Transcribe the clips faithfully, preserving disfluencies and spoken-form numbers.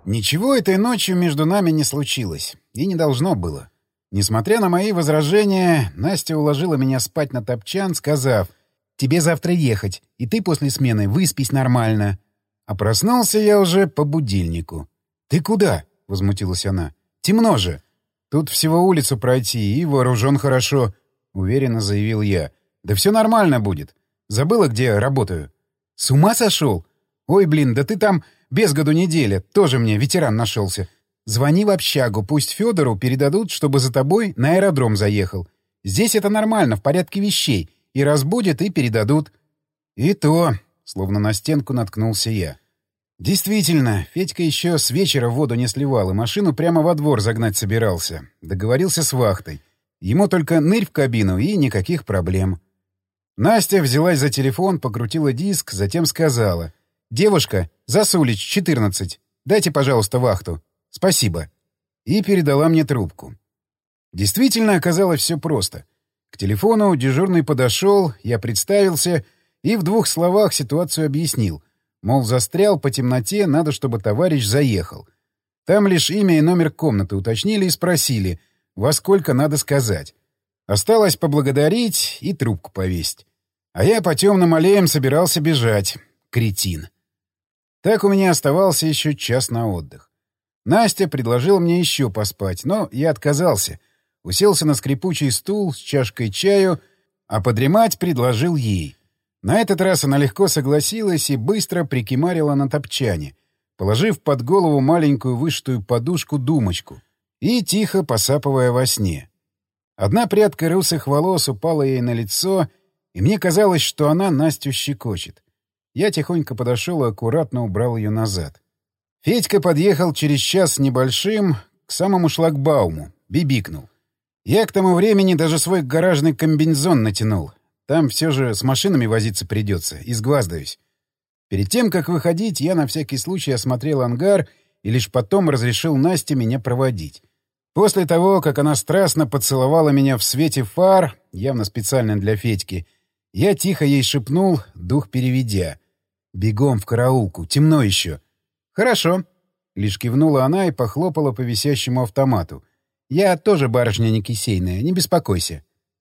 Ничего этой ночью между нами не случилось. И не должно было. Несмотря на мои возражения, Настя уложила меня спать на топчан, сказав: «Тебе завтра ехать, и ты после смены выспись нормально». А проснулся я уже по будильнику. «Ты куда?» — возмутилась она. «Темно же». «Тут всего улицу пройти, и вооружен хорошо», — уверенно заявил я. «Да все нормально будет. Забыла, где работаю». «С ума сошел? Ой, блин, да ты там без году неделя. Тоже мне ветеран нашелся. Звони в общагу, пусть Федору передадут, чтобы за тобой на аэродром заехал. Здесь это нормально, в порядке вещей. И разбудят, и передадут». «И то», — словно на стенку наткнулся я. Действительно, Федька еще с вечера воду не сливал и машину прямо во двор загнать собирался. Договорился с вахтой. Ему только нырь в кабину и никаких проблем. Настя взялась за телефон, покрутила диск, затем сказала: «Девушка, Засулич, четырнадцать. Дайте, пожалуйста, вахту. Спасибо». И передала мне трубку. Действительно, оказалось все просто. К телефону дежурный подошел, я представился и в двух словах ситуацию объяснил. Мол, застрял по темноте, надо, чтобы товарищ заехал. Там лишь имя и номер комнаты уточнили и спросили, во сколько надо сказать. Осталось поблагодарить и трубку повесить. А я по темным аллеям собирался бежать. Кретин. Так у меня оставался еще час на отдых. Настя предложила мне еще поспать, но я отказался. Уселся на скрипучий стул с чашкой чаю, а подремать предложил ей. На этот раз она легко согласилась и быстро прикимарила на топчане, положив под голову маленькую вышитую подушку-думочку и тихо посапывая во сне. Одна прядка русых волос упала ей на лицо, и мне казалось, что она Настю щекочет. Я тихонько подошел и аккуратно убрал ее назад. Федька подъехал через час с небольшим к самому шлагбауму, бибикнул. Я к тому времени даже свой гаражный комбинезон натянул. Там все же с машинами возиться придется, изгваздаюсь. Перед тем, как выходить, я на всякий случай осмотрел ангар и лишь потом разрешил Насте меня проводить. После того, как она страстно поцеловала меня в свете фар, явно специально для Федьки, я тихо ей шепнул, дух переведя: «Бегом в караулку, темно еще». «Хорошо», — лишь кивнула она и похлопала по висящему автомату. «Я тоже барышня не кисейная, не беспокойся».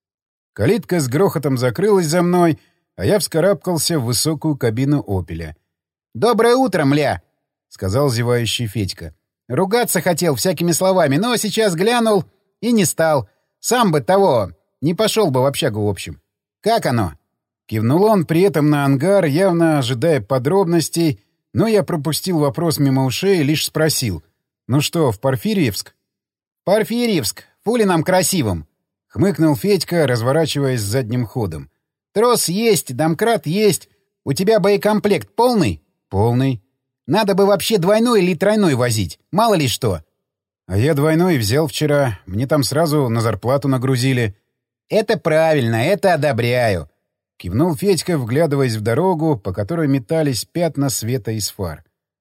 Калитка с грохотом закрылась за мной, а я вскарабкался в высокую кабину «Опеля». «Доброе утро, мля!» — сказал зевающий Федька. «Ругаться хотел всякими словами, но сейчас глянул и не стал. Сам бы того, не пошел бы в общагу в общем. Как оно?» Кивнул он при этом на ангар, явно ожидая подробностей, но я пропустил вопрос мимо ушей и лишь спросил: «Ну что, в Порфирьевск?» «Порфирьевск! Фули нам красивым!» — хмыкнул Федька, разворачиваясь задним ходом. «Трос есть, домкрат есть. У тебя боекомплект полный?» «Полный». «Надо бы вообще двойной или тройной возить. Мало ли что». «А я двойной взял вчера. Мне там сразу на зарплату нагрузили». «Это правильно, это одобряю», — кивнул Федька, вглядываясь в дорогу, по которой метались пятна света из фар.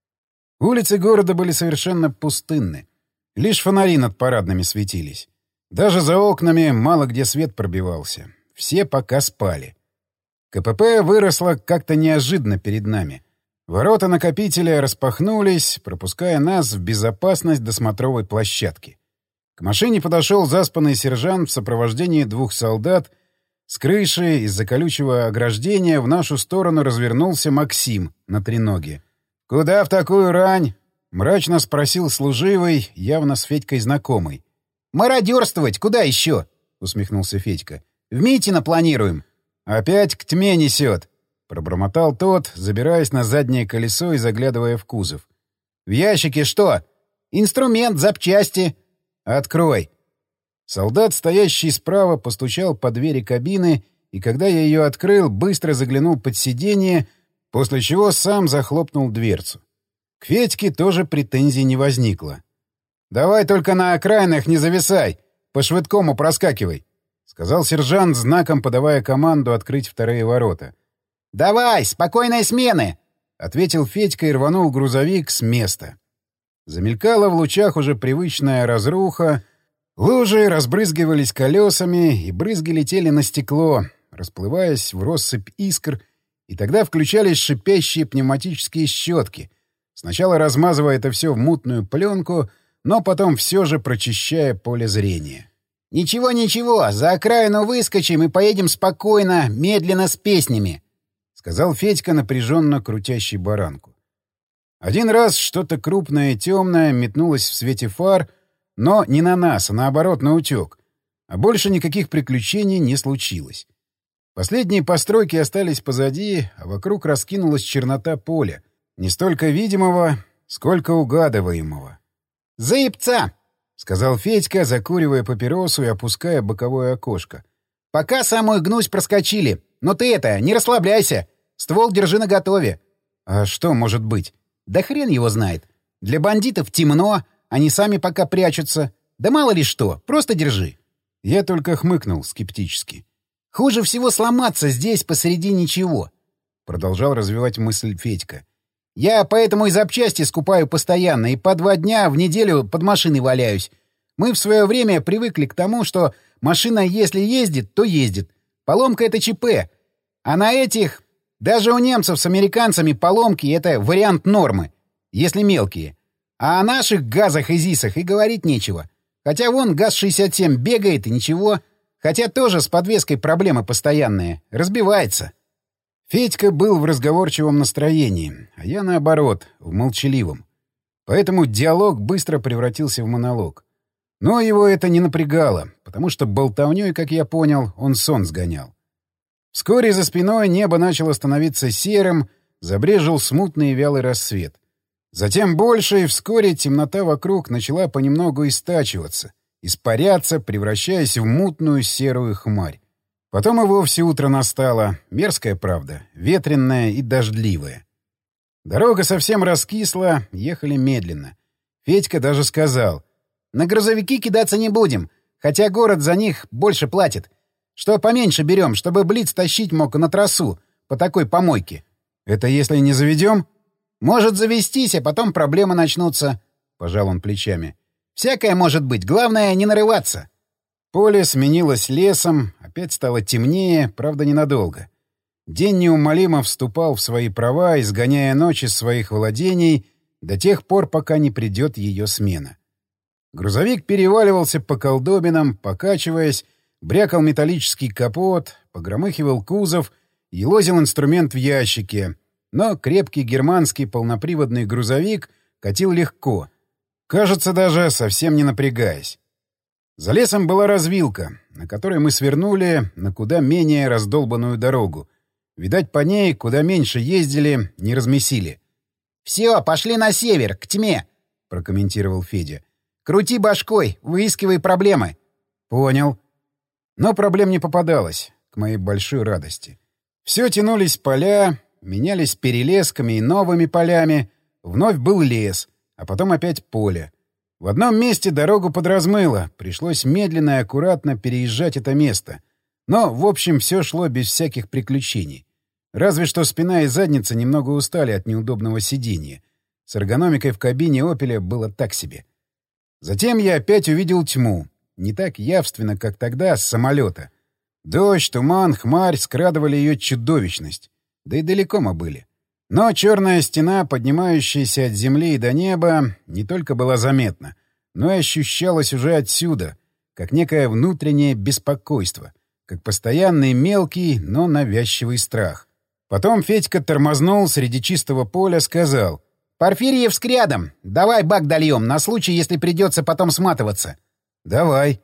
Улицы города были совершенно пустынны. Лишь фонари над парадными светились. Даже за окнами мало где свет пробивался. Все пока спали. КПП выросло как-то неожиданно перед нами. Ворота накопителя распахнулись, пропуская нас в безопасность досмотровой площадки. К машине подошел заспанный сержант в сопровождении двух солдат. С крыши из-за колючего ограждения в нашу сторону развернулся Максим на треноге. «Куда в такую рань?» — мрачно спросил служивый, явно с Федькой знакомый. «Мародерствовать! Куда еще?» — усмехнулся Федька. «В Митино планируем». «Опять к тьме несет!» — пробормотал тот, забираясь на заднее колесо и заглядывая в кузов. «В ящике что?» «Инструмент, запчасти». «Открой». Солдат, стоящий справа, постучал по двери кабины, и когда я ее открыл, быстро заглянул под сиденье, после чего сам захлопнул дверцу. К Федьке тоже претензий не возникло. «Давай только на окраинах не зависай, по швыдкому проскакивай», — сказал сержант, знаком подавая команду открыть вторые ворота. «Давай, спокойной смены!» — ответил Федька и рванул грузовик с места. Замелькала в лучах уже привычная разруха, лужи разбрызгивались колесами, и брызги летели на стекло, расплываясь в россыпь искр, и тогда включались шипящие пневматические щетки, сначала размазывая это все в мутную пленку, но потом все же прочищая поле зрения. «Ничего, ничего, за окраину выскочим и поедем спокойно, медленно с песнями», — сказал Федька, напряженно крутящий баранку. Один раз что-то крупное и темное метнулось в свете фар, но не на нас, а наоборот, наутек. А больше никаких приключений не случилось. Последние постройки остались позади, а вокруг раскинулась чернота поля, не столько видимого, сколько угадываемого. «Заебца!» — сказал Федька, закуривая папиросу и опуская боковое окошко. «Пока самую гнусь проскочили. Но ты это, не расслабляйся. Ствол держи наготове». «А что может быть?» «Да хрен его знает. Для бандитов темно, они сами пока прячутся. Да мало ли что, просто держи». Я только хмыкнул скептически. «Хуже всего сломаться здесь посреди ничего», — продолжал развивать мысль Федька. «Я поэтому и запчасти скупаю постоянно, и по два дня в неделю под машиной валяюсь. Мы в свое время привыкли к тому, что машина, если ездит, то ездит. Поломка — это ЧП. А на этих... Даже у немцев с американцами поломки — это вариант нормы, если мелкие. А о наших газах и ЗИСах и говорить нечего. Хотя вон ГАЗ шестьдесят семь бегает и ничего. Хотя тоже с подвеской проблемы постоянные. Разбивается». Федька был в разговорчивом настроении, а я, наоборот, в молчаливом. Поэтому диалог быстро превратился в монолог. Но его это не напрягало, потому что болтовнёй, как я понял, он сон сгонял. Вскоре за спиной небо начало становиться серым, забрезжил смутный и вялый рассвет. Затем больше, и вскоре темнота вокруг начала понемногу истачиваться, испаряться, превращаясь в мутную серую хмарь. Потом и вовсе утро настало, мерзкая правда, ветренная и дождливая. Дорога совсем раскисла, ехали медленно. Федька даже сказал: «На грузовики кидаться не будем, хотя город за них больше платит. Что поменьше берем, чтобы Блиц тащить мог на трассу по такой помойке». «Это если не заведем?» «Может завестись, а потом проблемы начнутся», — пожал он плечами. «Всякое может быть, главное — не нарываться». Поле сменилось лесом, опять стало темнее, правда, ненадолго. День неумолимо вступал в свои права, изгоняя ночь из своих владений до тех пор, пока не придет ее смена. Грузовик переваливался по колдобинам, покачиваясь, брякал металлический капот, погромыхивал кузов, елозил инструмент в ящике. Но крепкий германский полноприводный грузовик катил легко, кажется, даже совсем не напрягаясь. За лесом была развилка, на которой мы свернули на куда менее раздолбанную дорогу. Видать, по ней, куда меньше ездили, не размесили. «Все, пошли на север, к тьме», — прокомментировал Федя. «Крути башкой, выискивай проблемы». «Понял». Но проблем не попадалось, к моей большой радости. Все тянулись поля, менялись перелесками и новыми полями. Вновь был лес, а потом опять поле. В одном месте дорогу подразмыло, пришлось медленно и аккуратно переезжать это место. Но, в общем, все шло без всяких приключений. Разве что спина и задница немного устали от неудобного сидения. С эргономикой в кабине «Опеля» было так себе. Затем я опять увидел тьму. Не так явственно, как тогда, с самолета. Дождь, туман, хмарь скрадывали ее чудовищность. Да и далеко мы были. Но черная стена, поднимающаяся от земли и до неба, не только была заметна, но и ощущалась уже отсюда, как некое внутреннее беспокойство, как постоянный мелкий, но навязчивый страх. Потом Федька тормознул среди чистого поля, сказал: «Порфирьевск рядом. Давай бак дольем, на случай, если придется потом сматываться». «Давай».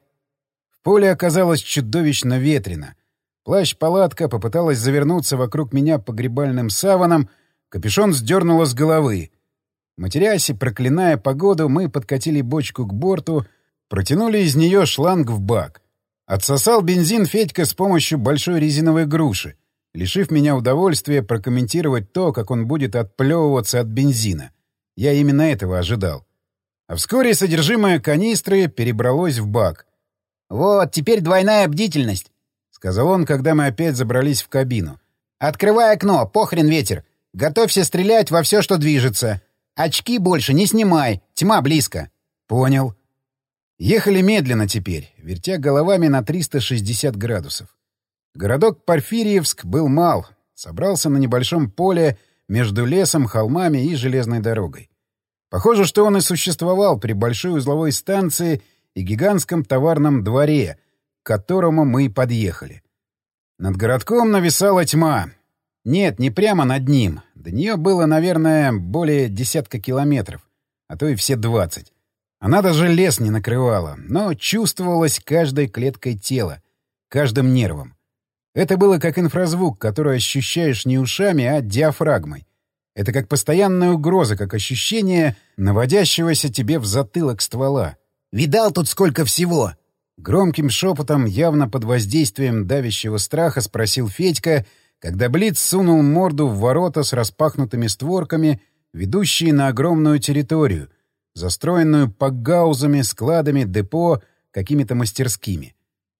В поле оказалось чудовищно ветрено. Плащ-палатка попыталась завернуться вокруг меня погребальным саваном, капюшон сдернуло с головы. Матерясь и проклиная погоду, мы подкатили бочку к борту, протянули из нее шланг в бак. Отсосал бензин Федька с помощью большой резиновой груши, лишив меня удовольствия прокомментировать то, как он будет отплевываться от бензина. Я именно этого ожидал. А вскоре содержимое канистры перебралось в бак. «Вот, теперь двойная бдительность», — сказал он, когда мы опять забрались в кабину. «Открывай окно, похрен ветер. Готовься стрелять во все, что движется. Очки больше не снимай, тьма близко». «Понял». Ехали медленно теперь, вертя головами на триста шестьдесят градусов. Городок Порфирьевск был мал, собрался на небольшом поле между лесом, холмами и железной дорогой. Похоже, что он и существовал при большой узловой станции и гигантском товарном дворе, к которому мы и подъехали. Над городком нависала тьма. Нет, не прямо над ним. До нее было, наверное, более десятка километров, а то и все двадцать. Она даже лес не накрывала, но чувствовалась каждой клеткой тела, каждым нервом. Это было как инфразвук, который ощущаешь не ушами, а диафрагмой. Это как постоянная угроза, как ощущение наводящегося тебе в затылок ствола. «Видал тут сколько всего?» Громким шепотом, явно под воздействием давящего страха, спросил Федька, когда Блиц сунул морду в ворота с распахнутыми створками, ведущие на огромную территорию, застроенную пакгаузами, складами, депо, какими-то мастерскими.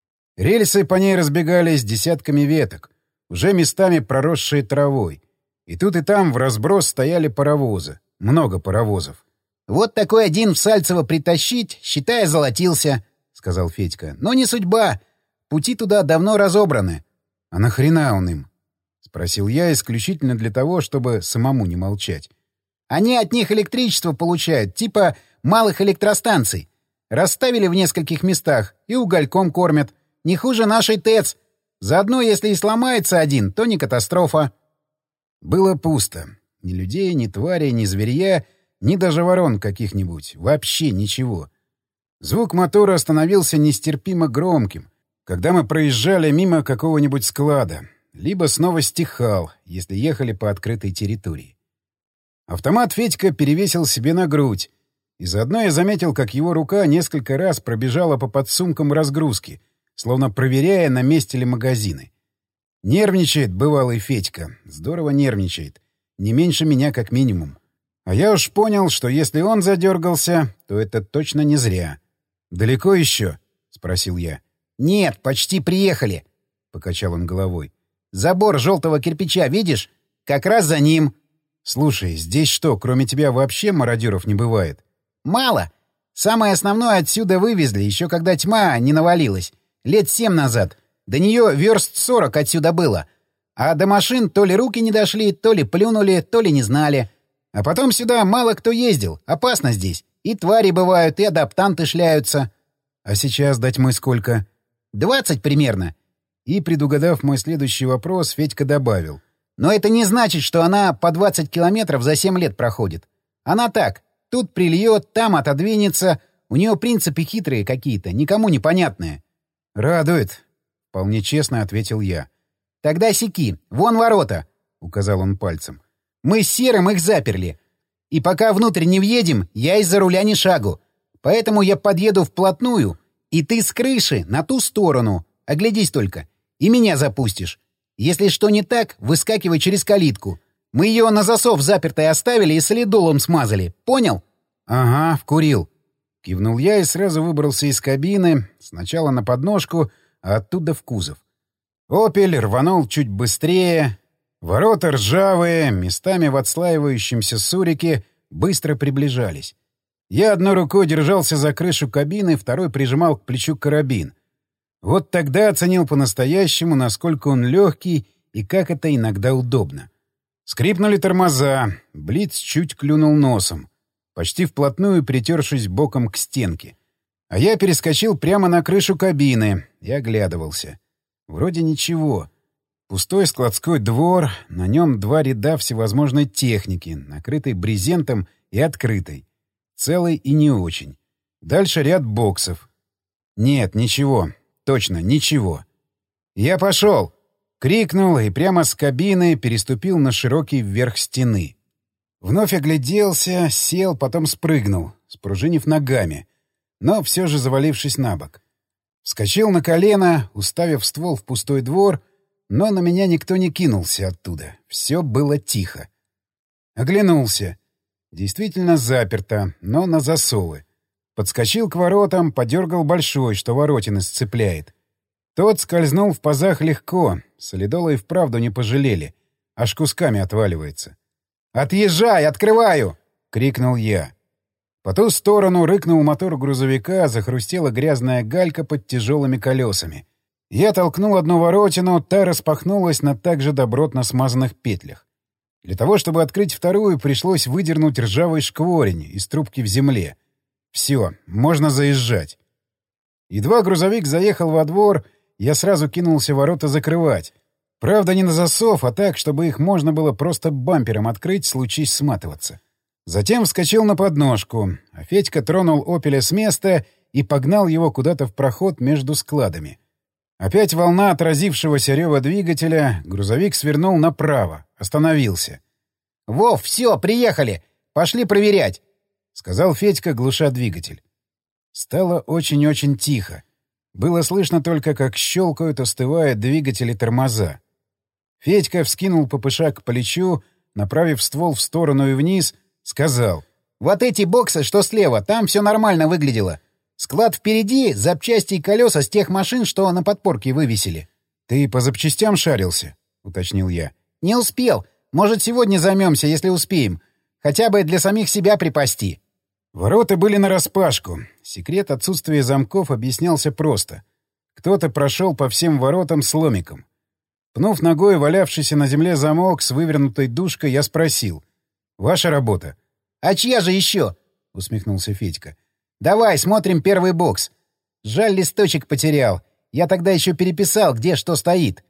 Рельсы по ней разбегались десятками веток, уже местами проросшие травой. И тут и там в разброс стояли паровозы. Много паровозов. «Вот такой один в Сальцево притащить, считай, золотился», — сказал Федька. «Но не судьба. Пути туда давно разобраны». «А нахрена он им?» — спросил я исключительно для того, чтобы самому не молчать. «Они от них электричество получают, типа малых электростанций. Расставили в нескольких местах и угольком кормят. Не хуже нашей ТЭЦ. Заодно, если и сломается один, то не катастрофа». Было пусто. Ни людей, ни тварей, ни зверья, ни даже ворон каких-нибудь. Вообще ничего. Звук мотора становился нестерпимо громким, когда мы проезжали мимо какого-нибудь склада, либо снова стихал, если ехали по открытой территории. Автомат Федька перевесил себе на грудь, и заодно я заметил, как его рука несколько раз пробежала по подсумкам разгрузки, словно проверяя, на месте ли магазины. Нервничает бывалый Федька. Здорово нервничает. Не меньше меня как минимум. А я уж понял, что если он задергался, то это точно не зря. «Далеко еще?» — спросил я. «Нет, почти приехали», — покачал он головой. «Забор желтого кирпича, видишь? Как раз за ним». «Слушай, здесь что, кроме тебя вообще мародеров не бывает?» «Мало. Самое основное отсюда вывезли, еще когда тьма не навалилась. Лет семь назад. До нее верст сорок отсюда было. А до машин то ли руки не дошли, то ли плюнули, то ли не знали. А потом сюда мало кто ездил. Опасно здесь. И твари бывают, и адаптанты шляются». «А сейчас дать мы сколько?» «Двадцать примерно». И, предугадав мой следующий вопрос, Федька добавил. «Но это не значит, что она по двадцать километров за семь лет проходит. Она так. Тут прильет, там отодвинется. У нее принципы хитрые какие-то, никому непонятные». «Радует», — вполне честно ответил я. «Тогда сяки. Вон ворота», — указал он пальцем. «Мы с Серым их заперли. И пока внутрь не въедем, я из-за руля ни шагу. Поэтому я подъеду вплотную, и ты с крыши на ту сторону. Оглядись только. И меня запустишь. Если что не так, выскакивай через калитку. Мы ее на засов запертой оставили и солидолом смазали. Понял?» «Ага, вкурил». Кивнул я и сразу выбрался из кабины, сначала на подножку, а оттуда в кузов. «Опель» рванул чуть быстрее. Ворота ржавые, местами в отслаивающемся сурике, быстро приближались. Я одной рукой держался за крышу кабины, второй прижимал к плечу карабин. Вот тогда оценил по-настоящему, насколько он легкий и как это иногда удобно. Скрипнули тормоза, Блиц чуть клюнул носом, почти вплотную притершись боком к стенке. А я перескочил прямо на крышу кабины и оглядывался. Вроде ничего. Пустой складской двор, на нем два ряда всевозможной техники, накрытой брезентом и открытой. Целый и не очень. Дальше ряд боксов. Нет, ничего. Точно, ничего. «Я пошел!» — крикнул и прямо с кабины переступил на широкий верх стены. Вновь огляделся, сел, потом спрыгнул, спружинив ногами, но все же завалившись на бок. Вскочил на колено, уставив ствол в пустой двор, но на меня никто не кинулся оттуда. Все было тихо. Оглянулся. Действительно заперто, но на засовы. Подскочил к воротам, подергал большой, что воротины сцепляет. Тот скользнул в пазах легко, солидола и вправду не пожалели. Аж кусками отваливается. «Отъезжай! Открываю!» — крикнул я. По ту сторону рыкнул мотор грузовика, захрустела грязная галька под тяжелыми колесами. Я толкнул одну воротину, та распахнулась на так же добротно смазанных петлях. Для того, чтобы открыть вторую, пришлось выдернуть ржавый шкворень из трубки в земле. Все, можно заезжать. Едва грузовик заехал во двор, я сразу кинулся ворота закрывать. Правда, не на засов, а так, чтобы их можно было просто бампером открыть, случись сматываться. Затем вскочил на подножку, а Федька тронул «Опеля» с места и погнал его куда-то в проход между складами. Опять волна отразившегося рева двигателя, грузовик свернул направо, остановился. — Вов, все, приехали! Пошли проверять! — сказал Федька, глуша двигатель. Стало очень-очень тихо. Было слышно только, как щелкают, остывая двигатели тормоза. Федька вскинул ППШ к плечу, направив ствол в сторону и вниз, сказал. — Вот эти боксы, что слева, там все нормально выглядело. Склад впереди, запчасти и колеса с тех машин, что на подпорке вывесили. — Ты по запчастям шарился? — уточнил я. — Не успел. Может, сегодня займемся, если успеем. Хотя бы для самих себя припасти. Ворота были нараспашку. Секрет отсутствия замков объяснялся просто. Кто-то прошел по всем воротам с ломиком. Пнув ногой валявшийся на земле замок с вывернутой дужкой, я спросил. «Ваша работа?» «А чья же еще?» — усмехнулся Федька. «Давай, смотрим первый бокс. Жаль, листочек потерял. Я тогда еще переписал, где что стоит».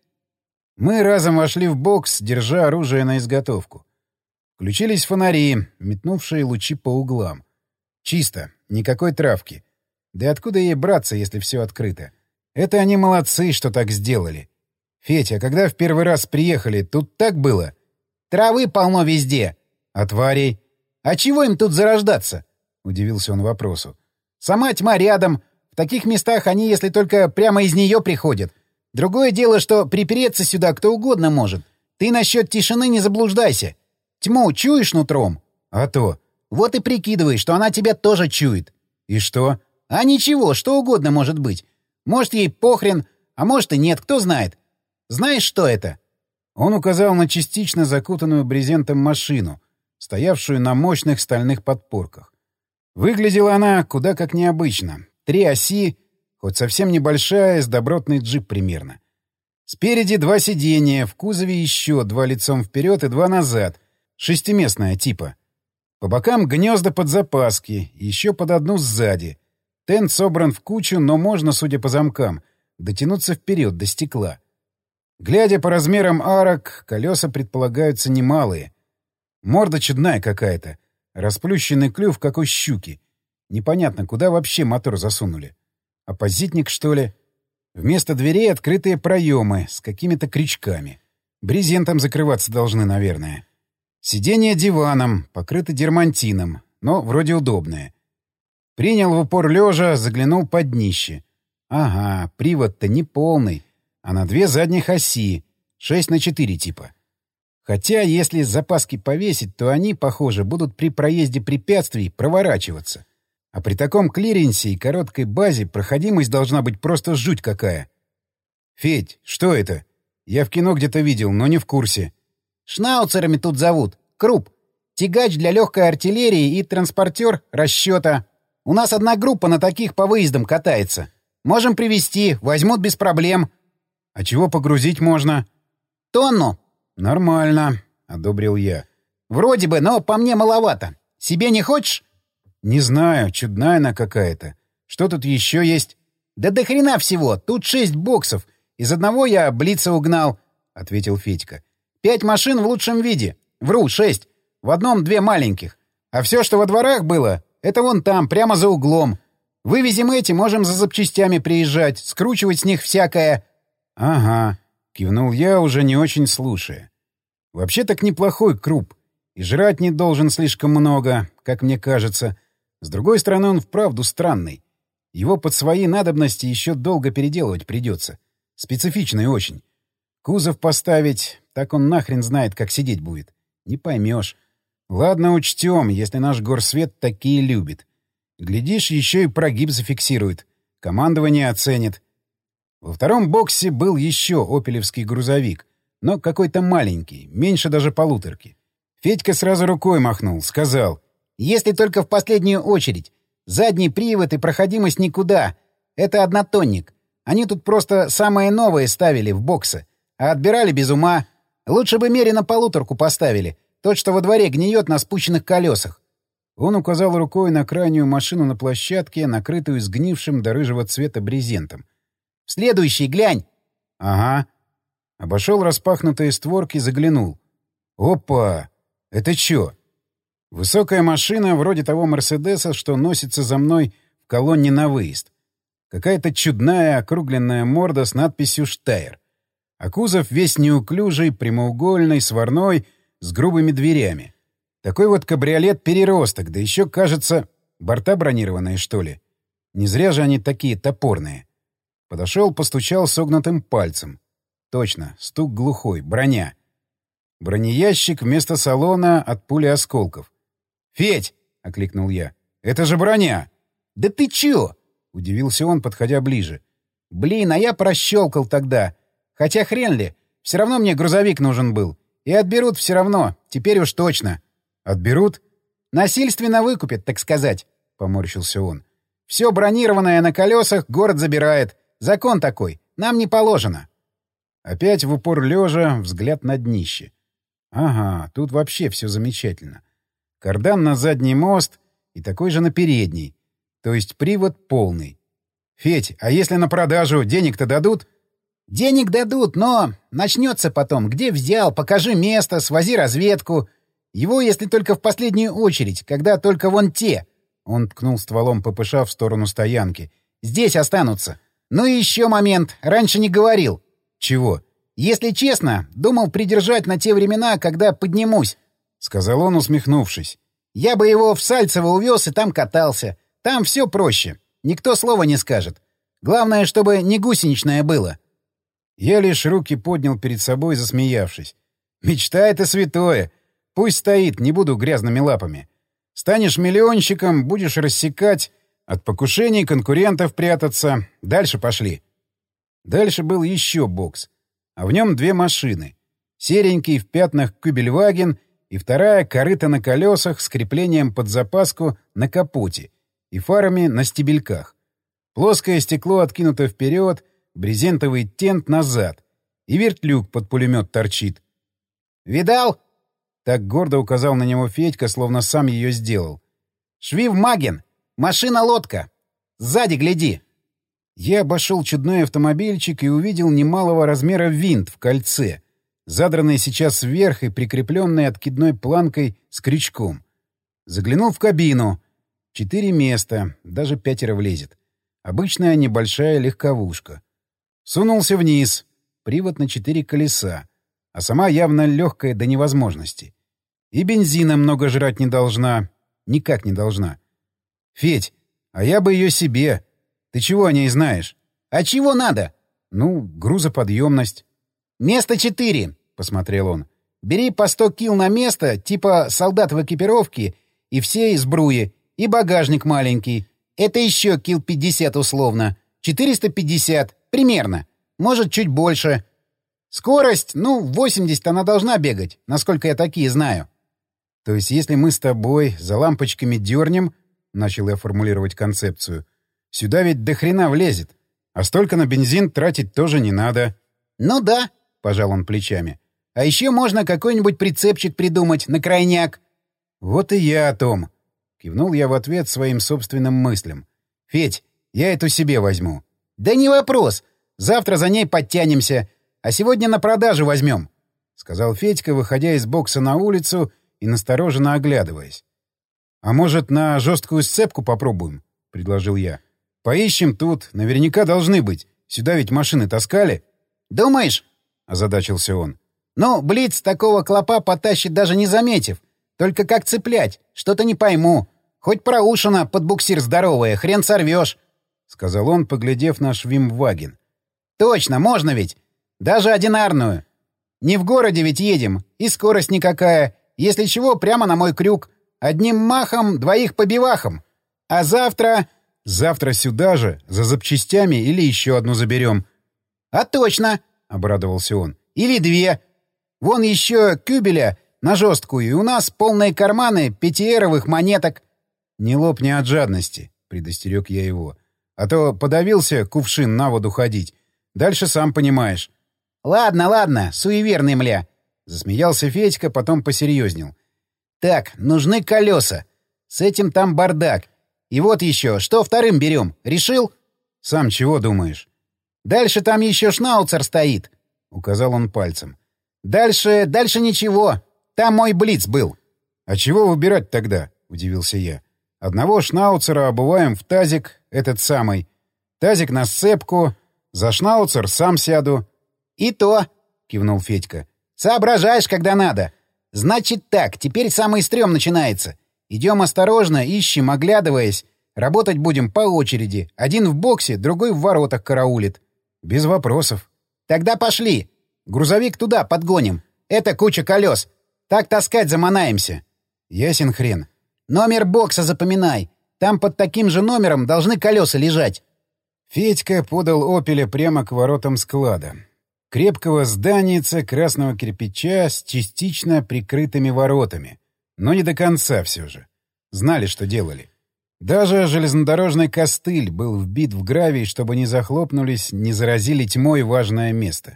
Мы разом вошли в бокс, держа оружие на изготовку. Включились фонари, метнувшие лучи по углам. Чисто, никакой травки. Да и откуда ей браться, если все открыто? Это они молодцы, что так сделали. Федя, когда в первый раз приехали, тут так было? Травы полно везде. А тварей? А чего им тут зарождаться? Удивился он вопросу. Сама тьма рядом. В таких местах они, если только прямо из нее приходят. Другое дело, что припереться сюда кто угодно может. Ты насчет тишины не заблуждайся. Тьму чуешь нутром? А то. Вот и прикидывай, что она тебя тоже чует. И что? А ничего, что угодно может быть. Может, ей похрен, а может и нет, кто знает. Знаешь, что это? Он указал на частично закутанную брезентом машину, стоявшую на мощных стальных подпорках. Выглядела она куда как необычно. Три оси, хоть совсем небольшая, с добротный джип примерно. Спереди два сиденья, в кузове еще два лицом вперед и два назад, шестиместная типа. По бокам гнезда под запаски, еще под одну сзади. Тент собран в кучу, но можно, судя по замкам, дотянуться вперед до стекла. Глядя по размерам арок, колеса предполагаются немалые. Морда чудная какая-то, расплющенный клюв, как у щуки. Непонятно, куда вообще мотор засунули. Оппозитник, что ли? Вместо дверей открытые проемы с какими-то крючками. Брезентом закрываться должны, наверное. Сиденье диваном, покрыто дермантином, но вроде удобное. Принял в упор лежа, заглянул под днище. Ага, привод-то не полный, а на две задних оси, шесть на четыре типа. Хотя, если запаски повесить, то они, похоже, будут при проезде препятствий проворачиваться. А при таком клиренсе и короткой базе проходимость должна быть просто жуть какая. «Федь, что это? Я в кино где-то видел, но не в курсе». «Шнауцерами тут зовут. Круп. Тягач для легкой артиллерии и транспортер расчета. У нас одна группа на таких по выездам катается. Можем привезти, возьмут без проблем». «А чего погрузить можно?» «Тонну». «Нормально», — одобрил я. «Вроде бы, но по мне маловато. Себе не хочешь?» «Не знаю, чудная она какая-то. Что тут еще есть?» «Да до хрена всего. Тут шесть боксов. Из одного я Блица угнал», — ответил Федька. «Пять машин в лучшем виде. Вру, шесть. В одном две маленьких. А все, что во дворах было, это вон там, прямо за углом. Вывезем эти, можем за запчастями приезжать, скручивать с них всякое...» «Ага», — кивнул я, уже не очень слушая. «Вообще так неплохой круп. И жрать не должен слишком много, как мне кажется. С другой стороны, он вправду странный. Его под свои надобности еще долго переделывать придется. Специфичный очень. Кузов поставить, так он нахрен знает, как сидеть будет. Не поймешь. Ладно, учтем, если наш горсвет такие любит. Глядишь, еще и прогиб зафиксирует. Командование оценит». Во втором боксе был еще опелевский грузовик, но какой-то маленький, меньше даже полуторки. Федька сразу рукой махнул, сказал: «Если только в последнюю очередь. Задний привод и проходимость никуда. Это однотонник. Они тут просто самые новые ставили в боксы, а отбирали без ума. Лучше бы Мерина полуторку поставили. Тот, что во дворе гниет на спущенных колесах. Он указал рукой на крайнюю машину на площадке, накрытую сгнившим до рыжего цвета брезентом. «Следующий, глянь!» «Ага». Обошел распахнутые створки, заглянул. «Опа! Это чё?» Высокая машина, вроде того «Мерседеса», что носится за мной в колонне на выезд. Какая-то чудная округленная морда с надписью «Штайр». А кузов весь неуклюжий, прямоугольный, сварной, с грубыми дверями. Такой вот кабриолет-переросток, да еще, кажется, борта бронированные, что ли. Не зря же они такие топорные. Подошел, постучал согнутым пальцем. Точно, стук глухой, броня. Бронеящик вместо салона от пули осколков. «Федь!» — окликнул я. «Это же броня!» «Да ты чё?» — удивился он, подходя ближе. «Блин, а я прощелкал тогда. Хотя хрен ли, все равно мне грузовик нужен был. И отберут все равно, теперь уж точно». «Отберут?» «Насильственно выкупят, так сказать», — поморщился он. «Все бронированное на колесах город забирает. Закон такой. Нам не положено». Опять в упор лежа, взгляд на днище. Ага, тут вообще все замечательно. Кардан на задний мост и такой же на передний. То есть привод полный. «Федь, а если на продажу, денег-то дадут?» «Денег дадут, но начнется потом. Где взял? Покажи место, свози разведку. Его, если только в последнюю очередь, когда только вон те...» Он ткнул стволом ППШ в сторону стоянки. «Здесь останутся. Ну и еще момент. Раньше не говорил». «Чего?» «Если честно, думал придержать на те времена, когда поднимусь», — сказал он, усмехнувшись. «Я бы его в Сальцево увез и там катался. Там все проще. Никто слова не скажет. Главное, чтобы не гусеничное было». Я лишь руки поднял перед собой, засмеявшись. «Мечта — это святое. Пусть стоит, не буду грязными лапами. Станешь миллионщиком, будешь рассекать, от покушений конкурентов прятаться. Дальше пошли». Дальше был еще бокс. А в нем две машины. Серенький в пятнах Кюбельваген и вторая корыта на колесах с креплением под запаску на капоте и фарами на стебельках. Плоское стекло откинуто вперед, брезентовый тент назад. И вертлюг под пулемет торчит. «Видал?» — так гордо указал на него Федька, словно сам ее сделал. «Швив-маген! Машина-лодка! Сзади гляди!» Я обошел чудной автомобильчик и увидел немалого размера винт в кольце, задранный сейчас вверх и прикрепленный откидной планкой с крючком. Заглянул в кабину. Четыре места, даже пятеро влезет. Обычная небольшая легковушка. Сунулся вниз. Привод на четыре колеса. А сама явно легкая до невозможности. И бензина много жрать не должна. Никак не должна. «Федь, а я бы ее себе. Ты чего о ней знаешь?» «А чего надо?» «Ну, грузоподъемность». «Место четыре», — посмотрел он. «Бери по сто кил на место, типа солдат в экипировке, и все из бруи, и багажник маленький. Это еще кил пятьдесят условно. четыреста пятьдесят, примерно. Может, чуть больше. Скорость, ну, восемьдесят она должна бегать, насколько я такие знаю». «То есть если мы с тобой за лампочками дернем, — начал я формулировать концепцию, — сюда ведь до хрена влезет, а столько на бензин тратить тоже не надо». «Ну да», — пожал он плечами. «А еще можно какой-нибудь прицепчик придумать на крайняк». «Вот и я о том», — кивнул я в ответ своим собственным мыслям. «Федь, я эту себе возьму». «Да не вопрос. Завтра за ней подтянемся, а сегодня на продажу возьмем», — сказал Федька, выходя из бокса на улицу и настороженно оглядываясь. «А может, на жесткую сцепку попробуем?» — предложил я. «Поищем тут. Наверняка должны быть. Сюда ведь машины таскали». «Думаешь?» — озадачился он. «Ну, Блиц такого клопа потащит, даже не заметив. Только как цеплять? Что-то не пойму. Хоть проушина под буксир здоровая, хрен сорвешь», — сказал он, поглядев на Швимваген. «Точно, можно ведь. Даже одинарную. Не в городе ведь едем, и скорость никакая. Если чего, прямо на мой крюк. Одним махом, двоих побивахом. А завтра...» «Завтра сюда же, за запчастями или еще одну заберем». «А точно!» — обрадовался он. «Или две. Вон еще кюбеля на жесткую, и у нас полные карманы пятиэровых монеток». «Не лопни от жадности», — предостерег я его. «А то подавился кувшин на воду ходить. Дальше сам понимаешь». «Ладно, ладно, суеверный мля. Засмеялся Федька, потом посерьезнел. «Так, нужны колеса. С этим там бардак. И вот еще, что вторым берем? Решил?» «Сам чего думаешь?» «Дальше там еще шнауцер стоит», — указал он пальцем. «Дальше... дальше ничего. Там мой блиц был». «А чего выбирать тогда?» — удивился я. «Одного шнауцера обуваем в тазик, этот самый. Тазик на сцепку. За шнауцер сам сяду». «И то», — кивнул Федька. «Соображаешь, когда надо. Значит так, теперь самый стрём начинается. Идем осторожно, ищем, оглядываясь. Работать будем по очереди. Один в боксе, другой в воротах караулит». «Без вопросов». «Тогда пошли. Грузовик туда подгоним. Это куча колес. Так таскать заманаемся». «Ясен хрен». «Номер бокса запоминай. Там под таким же номером должны колеса лежать». Федька подал «Опеля» прямо к воротам склада. Крепкого зданица красного кирпича с частично прикрытыми воротами. Но не до конца все же. Знали, что делали. Даже железнодорожный костыль был вбит в гравий, чтобы не захлопнулись, не заразили тьмой важное место.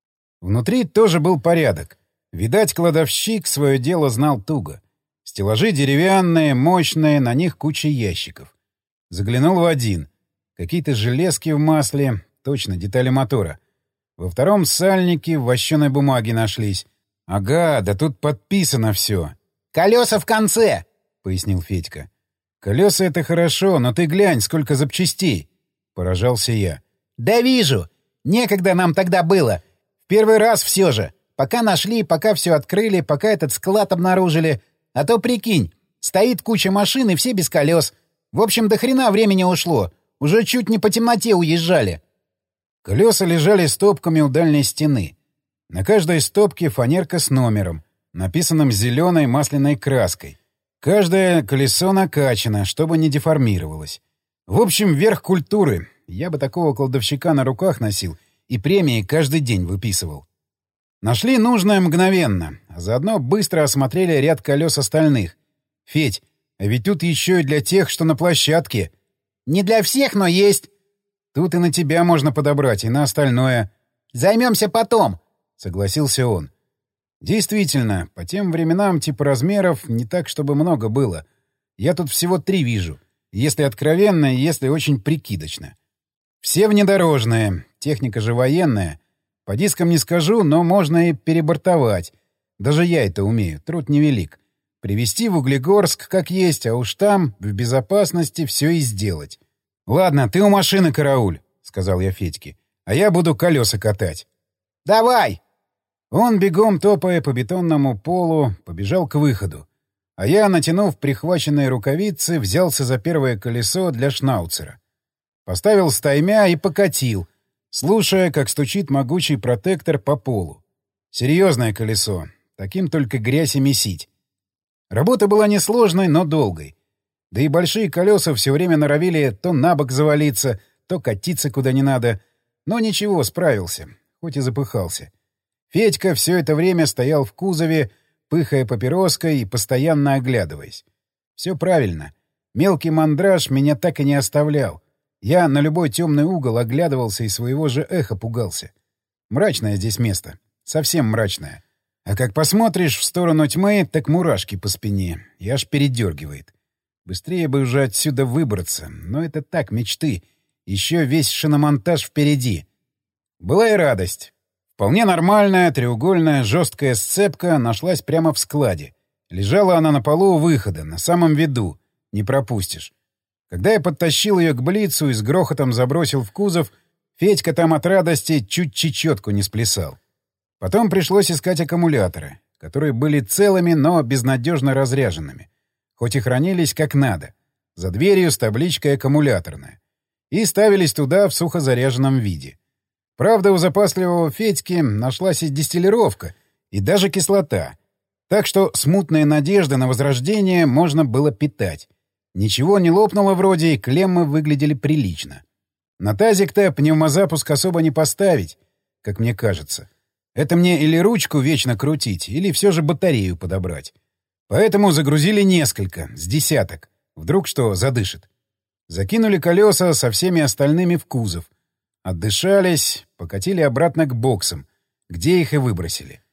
Внутри тоже был порядок. Видать, кладовщик свое дело знал туго. Стеллажи деревянные, мощные, на них куча ящиков. Заглянул в один. Какие-то железки в масле, точно, детали мотора. Во втором сальнике в вощеной бумаге нашлись. Ага, да тут подписано все. «Колеса в конце», — пояснил Федька. «Колеса — это хорошо, но ты глянь, сколько запчастей!» — поражался я. «Да вижу! Некогда нам тогда было. В первый раз все же. Пока нашли, пока все открыли, пока этот склад обнаружили. А то, прикинь, стоит куча машин и все без колес. В общем, до хрена времени ушло. Уже чуть не по темноте уезжали». Колеса лежали стопками у дальней стены. На каждой стопке фанерка с номером, написанным зеленой масляной краской. Каждое колесо накачано, чтобы не деформировалось. В общем, верх культуры. Я бы такого кладовщика на руках носил и премии каждый день выписывал. Нашли нужное мгновенно, а заодно быстро осмотрели ряд колес остальных. «Федь, а ведь тут еще и для тех, что на площадке». «Не для всех, но есть». «Тут и на тебя можно подобрать, и на остальное». «Займемся потом», — согласился он. Действительно, по тем временам типа размеров не так, чтобы много было. Я тут всего три вижу. Если откровенно, если очень прикидочно. Все внедорожные, техника же военная. По дискам не скажу, но можно и перебортовать. Даже я это умею, труд невелик. Привезти в Углегорск как есть, а уж там, в безопасности, все и сделать. «Ладно, ты у машины карауль», — сказал я Федьке. «А я буду колеса катать». «Давай!» Он, бегом топая по бетонному полу, побежал к выходу. А я, натянув прихваченные рукавицы, взялся за первое колесо для шнауцера. Поставил стаймя и покатил, слушая, как стучит могучий протектор по полу. Серьезное колесо. Таким только грязь и месить. Работа была несложной, но долгой. Да и большие колеса все время норовили то на бок завалиться, то катиться куда не надо. Но ничего, справился, хоть и запыхался. Федька все это время стоял в кузове, пыхая папироской и постоянно оглядываясь. Все правильно. Мелкий мандраж меня так и не оставлял. Я на любой темный угол оглядывался и своего же эха пугался. Мрачное здесь место. Совсем мрачное. А как посмотришь в сторону тьмы, так мурашки по спине. И аж передергивает. Быстрее бы уже отсюда выбраться. Но это так, мечты. Еще весь шиномонтаж впереди. Была и радость. Вполне нормальная, треугольная, жесткая сцепка нашлась прямо в складе. Лежала она на полу у выхода, на самом виду. Не пропустишь. Когда я подтащил ее к блицу и с грохотом забросил в кузов, Федька там от радости чуть чечетку не сплясал. Потом пришлось искать аккумуляторы, которые были целыми, но безнадежно разряженными. Хоть и хранились как надо. За дверью с табличкой «Аккумуляторная». И ставились туда в сухозаряженном виде. Правда, у запасливого Федьки нашлась и дистиллировка, и даже кислота. Так что смутные надежды на возрождение можно было питать. Ничего не лопнуло вроде, и клеммы выглядели прилично. На тазик-то пневмозапуск особо не поставить, как мне кажется. Это мне или ручку вечно крутить, или все же батарею подобрать. Поэтому загрузили несколько, с десяток. Вдруг что, задышит. Закинули колеса со всеми остальными в кузов. Отдышались, покатили обратно к боксам, где их и выбросили.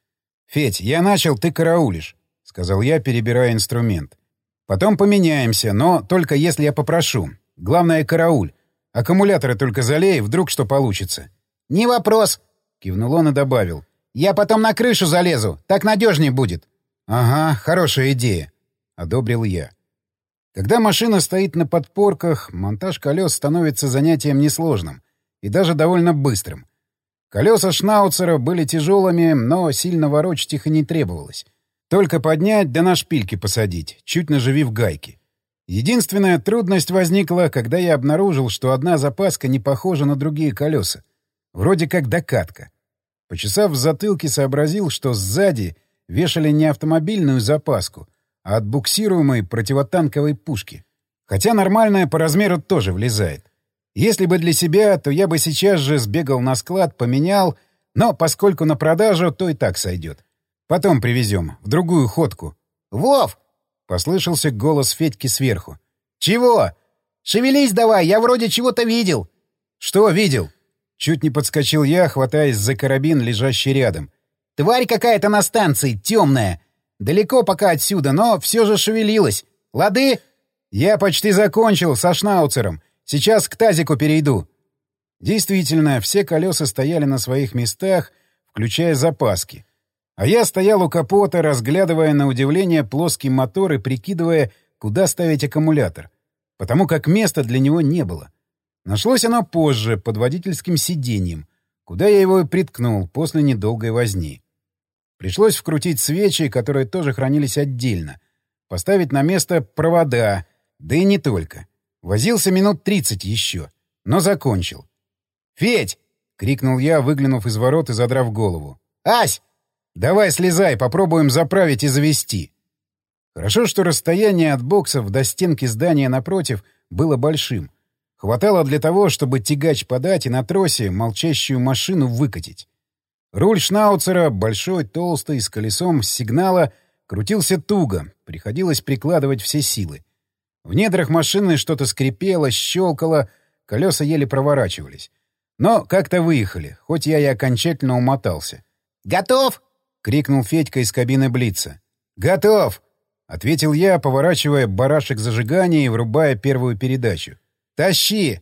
«Федь, я начал, ты караулишь», — сказал я, перебирая инструмент. «Потом поменяемся, но только если я попрошу. Главное — карауль. Аккумуляторы только залей, вдруг что получится». «Не вопрос», — кивнул он и добавил. «Я потом на крышу залезу, так надежнее будет». «Ага, хорошая идея», — одобрил я. Когда машина стоит на подпорках, монтаж колес становится занятием несложным и даже довольно быстрым. Колеса Шнауцера были тяжелыми, но сильно ворочать их и не требовалось. Только поднять да на шпильки посадить, чуть наживив гайки. Единственная трудность возникла, когда я обнаружил, что одна запаска не похожа на другие колеса. Вроде как докатка. Почесав в затылке, сообразил, что сзади вешали не автомобильную запаску, а отбуксируемой противотанковой пушки. Хотя нормальная по размеру тоже влезает. Если бы для себя, то я бы сейчас же сбегал на склад, поменял, но поскольку на продажу, то и так сойдет. Потом привезем, в другую ходку. «Вов!» — послышался голос Федьки сверху. «Чего? Шевелись давай, я вроде чего-то видел». «Что видел?» Чуть не подскочил я, хватаясь за карабин, лежащий рядом. «Тварь какая-то на станции, темная. Далеко пока отсюда, но все же шевелилась. Лады?» «Я почти закончил со Шнауцером. Сейчас к тазику перейду». Действительно, все колеса стояли на своих местах, включая запаски. А я стоял у капота, разглядывая на удивление плоский мотор и прикидывая, куда ставить аккумулятор, потому как места для него не было. Нашлось оно позже, под водительским сиденьем, куда я его и приткнул после недолгой возни. Пришлось вкрутить свечи, которые тоже хранились отдельно, поставить на место провода, да и не только. Возился минут тридцать еще, но закончил. «Федь!» — крикнул я, выглянув из ворот и задрав голову. «Ась!» «Давай слезай, попробуем заправить и завести». Хорошо, что расстояние от боксов до стенки здания напротив было большим. Хватало для того, чтобы тягач подать и на тросе молчащую машину выкатить. Руль Шнауцера, большой, толстый, с колесом с сигнала, крутился туго, приходилось прикладывать все силы. В недрах машины что-то скрипело, щелкало, колеса еле проворачивались. Но как-то выехали, хоть я и окончательно умотался. «Готов?» — крикнул Федька из кабины Блица. «Готов!» — ответил я, поворачивая барашек зажигания и врубая первую передачу. «Тащи!»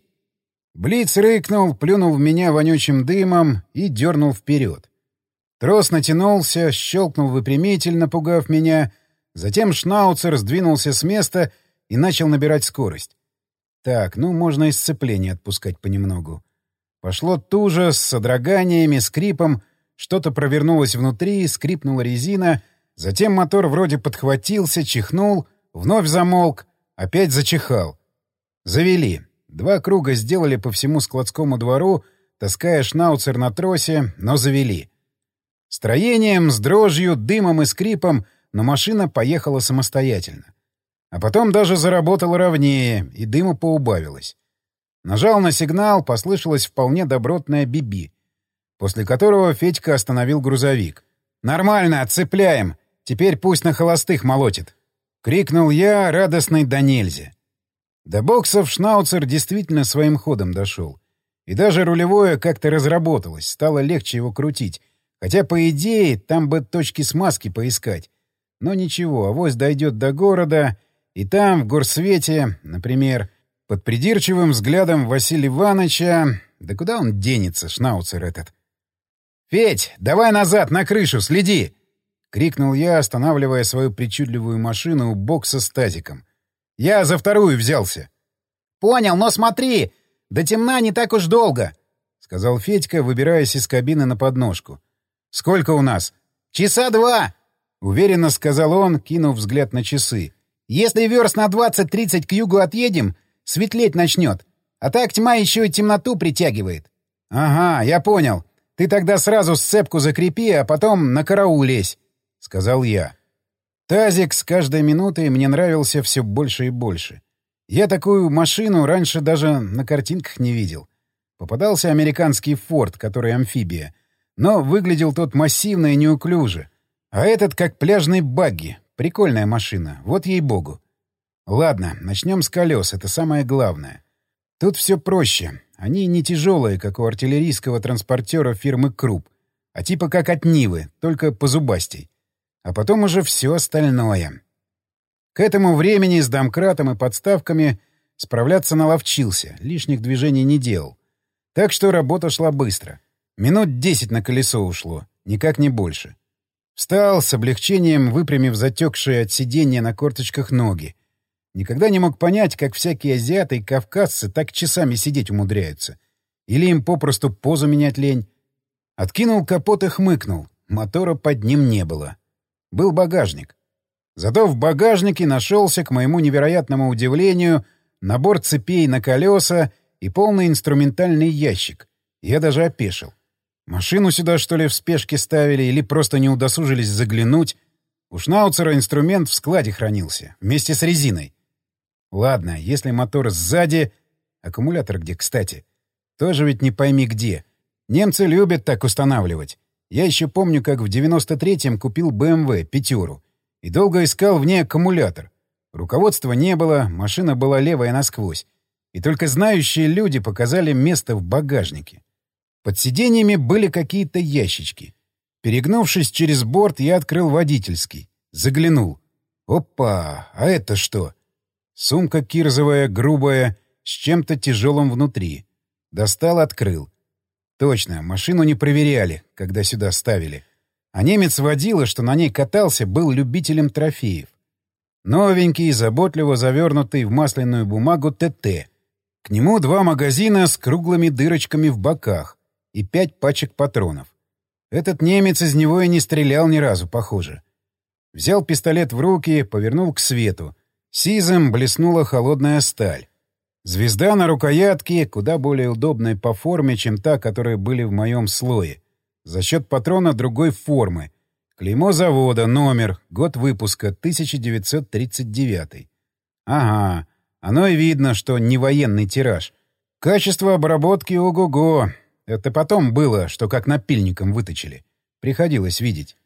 Блиц рыкнул, плюнул в меня вонючим дымом и дернул вперед. Трос натянулся, щелкнул выпрямитель, напугав меня. Затем Шнауцер сдвинулся с места и начал набирать скорость. Так, ну, можно и сцепление отпускать понемногу. Пошло туже, с содроганиями, скрипом. Что-то провернулось внутри, скрипнула резина. Затем мотор вроде подхватился, чихнул, вновь замолк, опять зачихал. Завели. Два круга сделали по всему складскому двору, таская Шнауцер на тросе, но завели. Строением, с дрожью, дымом и скрипом, но машина поехала самостоятельно. А потом даже заработала ровнее, и дыму поубавилось. Нажал на сигнал, послышалось вполне добротное биби, после которого Федька остановил грузовик. «Нормально, отцепляем! Теперь пусть на холостых молотит!» — крикнул я, радостный до нельзя. До боксов Шнауцер действительно своим ходом дошел. И даже рулевое как-то разработалось, стало легче его крутить. Хотя, по идее, там бы точки смазки поискать. Но ничего, авось дойдет до города, и там, в горсвете, например, под придирчивым взглядом Василия Ивановича... Да куда он денется, Шнауцер этот? «Федь, давай назад, на крышу, следи!» — крикнул я, останавливая свою причудливую машину у бокса с тазиком. «Я за вторую взялся». «Понял, но смотри! До темна не так уж долго!» — сказал Федька, выбираясь из кабины на подножку. «Сколько у нас?» «Часа два!» — уверенно сказал он, кинув взгляд на часы. «Если верст на двадцать-тридцать к югу отъедем, светлеть начнет. А так тьма еще и темноту притягивает». «Ага, я понял. Ты тогда сразу сцепку закрепи, а потом на караул лезь», — сказал я. Тазик с каждой минутой мне нравился все больше и больше. Я такую машину раньше даже на картинках не видел. Попадался американский «Форд», который амфибия. Но выглядел тот массивно и неуклюже. А этот как пляжный багги. Прикольная машина, вот ей-богу. Ладно, начнем с колес, это самое главное. Тут все проще. Они не тяжелые, как у артиллерийского транспортера фирмы «Круп», а типа как от Нивы, только позубастей. А потом уже все остальное. К этому времени с домкратом и подставками справляться наловчился, лишних движений не делал. Так что работа шла быстро. Минут десять на колесо ушло, никак не больше. Встал с облегчением, выпрямив затекшие от сидения на корточках ноги. Никогда не мог понять, как всякие азиаты и кавказцы так часами сидеть умудряются. Или им попросту позу менять лень. Откинул капот и хмыкнул. Мотора под ним не было. Был багажник. Зато в багажнике нашелся, к моему невероятному удивлению, набор цепей на колеса и полный инструментальный ящик. Я даже опешил. Машину сюда, что ли, в спешке ставили или просто не удосужились заглянуть? У Шнауцера инструмент в складе хранился, вместе с резиной. Ладно, если мотор сзади... Аккумулятор где, кстати? Тоже ведь не пойми где. Немцы любят так устанавливать. Я еще помню, как в девяносто третьем купил бэ эм вэ пятеру и долго искал в ней аккумулятор. Руководства не было, машина была левая насквозь. И только знающие люди показали место в багажнике. Под сиденьями были какие-то ящички. Перегнувшись через борт, я открыл водительский. Заглянул. Опа! А это что? Сумка кирзовая, грубая, с чем-то тяжелым внутри. Достал, открыл. Точно, машину не проверяли, когда сюда ставили. А немец-водила, что на ней катался, был любителем трофеев. Новенький, заботливо завернутый в масляную бумагу ТТ. К нему два магазина с круглыми дырочками в боках и пять пачек патронов. Этот немец из него и не стрелял ни разу, похоже. Взял пистолет в руки, повернул к свету. Сизым блеснула холодная сталь. Звезда на рукоятке, куда более удобная по форме, чем та, которые были в моем слое. За счет патрона другой формы. Клеймо завода, номер, год выпуска тысяча девятьсот тридцать девятый. Ага, оно и видно, что не военный тираж. Качество обработки ого-го. Это потом было, что как напильником выточили. Приходилось видеть.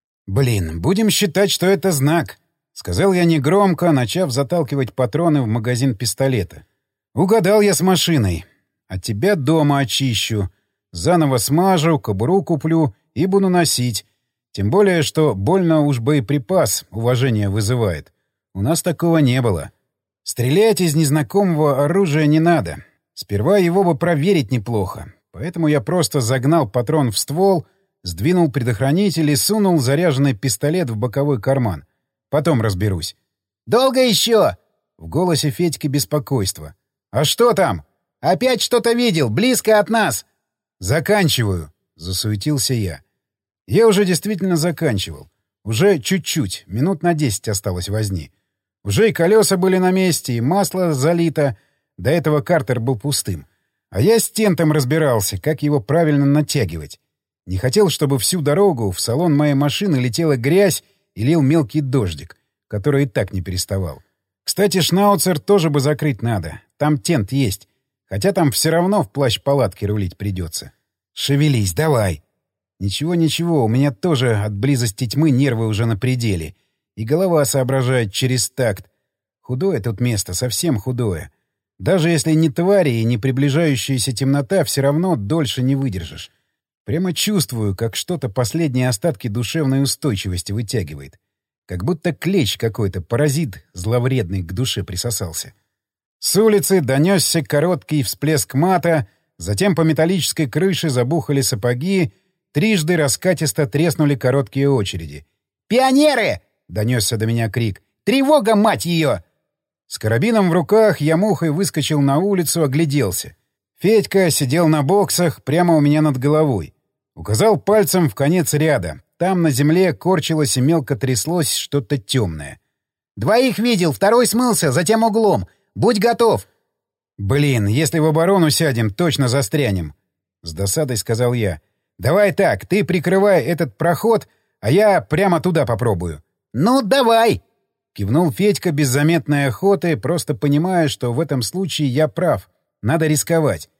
Блин, будем считать, что это знак. — сказал я негромко, начав заталкивать патроны в магазин пистолета. «Угадал я с машиной. От тебя дома очищу. Заново смажу, кобуру куплю и буду носить. Тем более, что больно уж боеприпас уважение вызывает. У нас такого не было. Стрелять из незнакомого оружия не надо. Сперва его бы проверить неплохо. Поэтому я просто загнал патрон в ствол, сдвинул предохранитель и сунул заряженный пистолет в боковой карман. Потом разберусь. «Долго еще?» — в голосе Федьки беспокойство. «А что там? Опять что-то видел, близко от нас!» «Заканчиваю!» — засуетился я. Я уже действительно заканчивал. Уже чуть-чуть, минут на десять осталось возни. Уже и колеса были на месте, и масло залито. До этого картер был пустым. А я с тентом разбирался, как его правильно натягивать. Не хотел, чтобы всю дорогу в салон моей машины летела грязь и лил мелкий дождик, который и так не переставал. Кстати, Шнауцер тоже бы закрыть надо. Там тент есть. Хотя там все равно в плащ-палатке рулить придется. Шевелись, давай. Ничего-ничего, у меня тоже от близости тьмы нервы уже на пределе. И голова соображает через такт. Худое тут место, совсем худое. Даже если не твари и не приближающаяся темнота, все равно дольше не выдержишь. Прямо чувствую, как что-то последние остатки душевной устойчивости вытягивает. Как будто клещ какой-то, паразит зловредный, к душе присосался. С улицы донесся короткий всплеск мата, затем по металлической крыше забухали сапоги, трижды раскатисто треснули короткие очереди. «Пионеры!» — донесся до меня крик. «Тревога, мать ее!» С карабином в руках я мухой выскочил на улицу, огляделся. Федька сидел на боксах прямо у меня над головой. Указал пальцем в конец ряда. Там на земле корчилось и мелко тряслось что-то темное. «Двоих видел, второй смылся, затем углом. Будь готов!» «Блин, если в оборону сядем, точно застрянем!» — с досадой сказал я. «Давай так, ты прикрывай этот проход, а я прямо туда попробую». «Ну, давай!» — кивнул Федька без заметной охоты, просто понимая, что в этом случае я прав. Надо рисковать.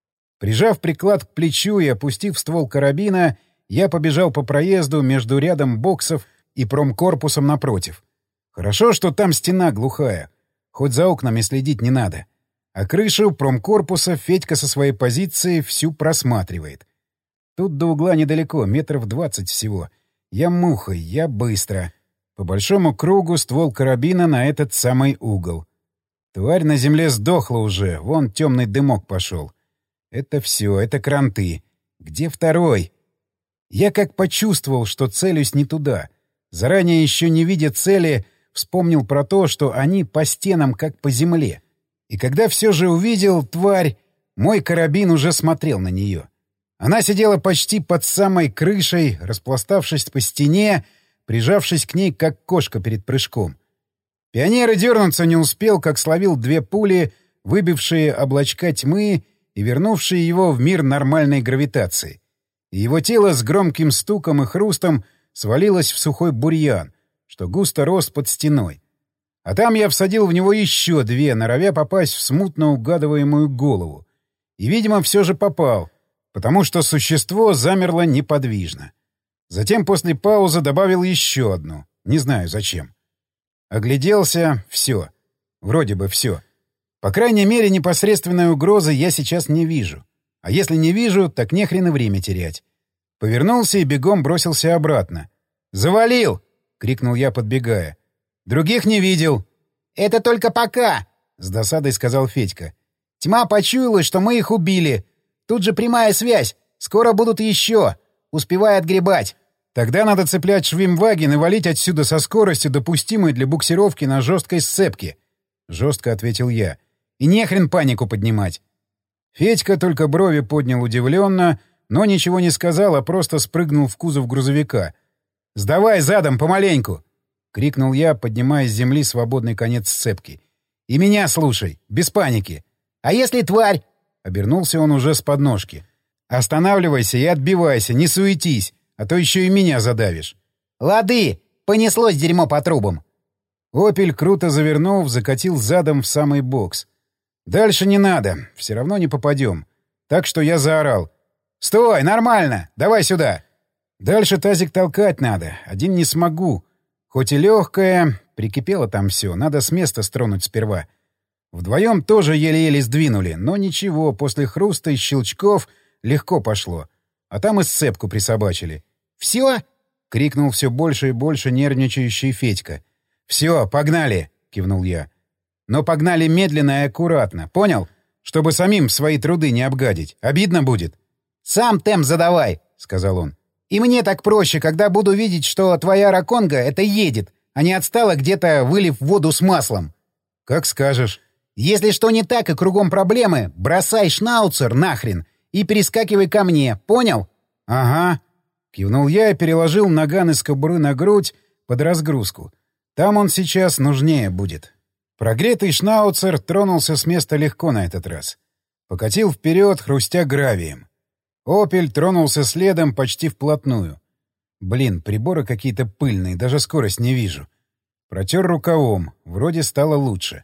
Прижав приклад к плечу и опустив ствол карабина, я побежал по проезду между рядом боксов и промкорпусом напротив. Хорошо, что там стена глухая. Хоть за окнами следить не надо. А крышу промкорпуса Федька со своей позиции всю просматривает. Тут до угла недалеко, метров двадцать всего. Я мухой, я быстро. По большому кругу ствол карабина на этот самый угол. Тварь на земле сдохла уже, вон темный дымок пошел. Это все, это кранты. Где второй? Я как почувствовал, что целюсь не туда. Заранее еще не видя цели, вспомнил про то, что они по стенам, как по земле. И когда все же увидел тварь, мой карабин уже смотрел на нее. Она сидела почти под самой крышей, распластавшись по стене, прижавшись к ней, как кошка перед прыжком. Пионер и дернуться не успел, как словил две пули, выбившие облачка тьмы и вернувшие его в мир нормальной гравитации. И его тело с громким стуком и хрустом свалилось в сухой бурьян, что густо рос под стеной. А там я всадил в него еще две, норовя попасть в смутно угадываемую голову. И, видимо, все же попал, потому что существо замерло неподвижно. Затем после паузы добавил еще одну. Не знаю, зачем. Огляделся — все. Вроде бы все. По крайней мере, непосредственной угрозы я сейчас не вижу. А если не вижу, так нехрен и время терять. Повернулся и бегом бросился обратно. «Завалил!» — крикнул я, подбегая. «Других не видел». «Это только пока!» — с досадой сказал Федька. «Тьма почуяла, что мы их убили. Тут же прямая связь. Скоро будут еще. Успевай отгребать». «Тогда надо цеплять швимваген и валить отсюда со скоростью, допустимой для буксировки на жесткой сцепке», — жестко ответил я. «И нехрен панику поднимать». Федька только брови поднял удивленно, но ничего не сказал, а просто спрыгнул в кузов грузовика. «Сдавай задом, помаленьку!» — крикнул я, поднимая с земли свободный конец сцепки. «И меня слушай, без паники!» «А если тварь?» — обернулся он уже с подножки. «Останавливайся и отбивайся, не суетись, а то еще и меня задавишь». «Лады! Понеслось дерьмо по трубам!» «Опель», круто завернув, закатил задом в самый бокс. «Дальше не надо, все равно не попадем. Так что я заорал. «Стой, нормально! Давай сюда!» Дальше тазик толкать надо, один не смогу. Хоть и легкое, прикипело там все, надо с места стронуть сперва. Вдвоем тоже еле-еле сдвинули, но ничего, после хруста и щелчков легко пошло. А там и сцепку присобачили. «Все?» — крикнул все больше и больше нервничающий Федька. «Все, погнали!» — кивнул я. «Но погнали медленно и аккуратно, понял? Чтобы самим свои труды не обгадить. Обидно будет». «Сам темп задавай», — сказал он. «И мне так проще, когда буду видеть, что твоя раконга это едет, а не отстала где-то, вылив воду с маслом». «Как скажешь». «Если что не так и кругом проблемы, бросай шнауцер нахрен и перескакивай ко мне, понял?» «Ага». Кивнул я и переложил наган из кобуры на грудь под разгрузку. Там он сейчас нужнее будет. Прогретый шнауцер тронулся с места легко на этот раз. Покатил вперед, хрустя гравием. «Опель» тронулся следом почти вплотную. Блин, приборы какие-то пыльные, даже скорость не вижу. Протер рукавом, вроде стало лучше.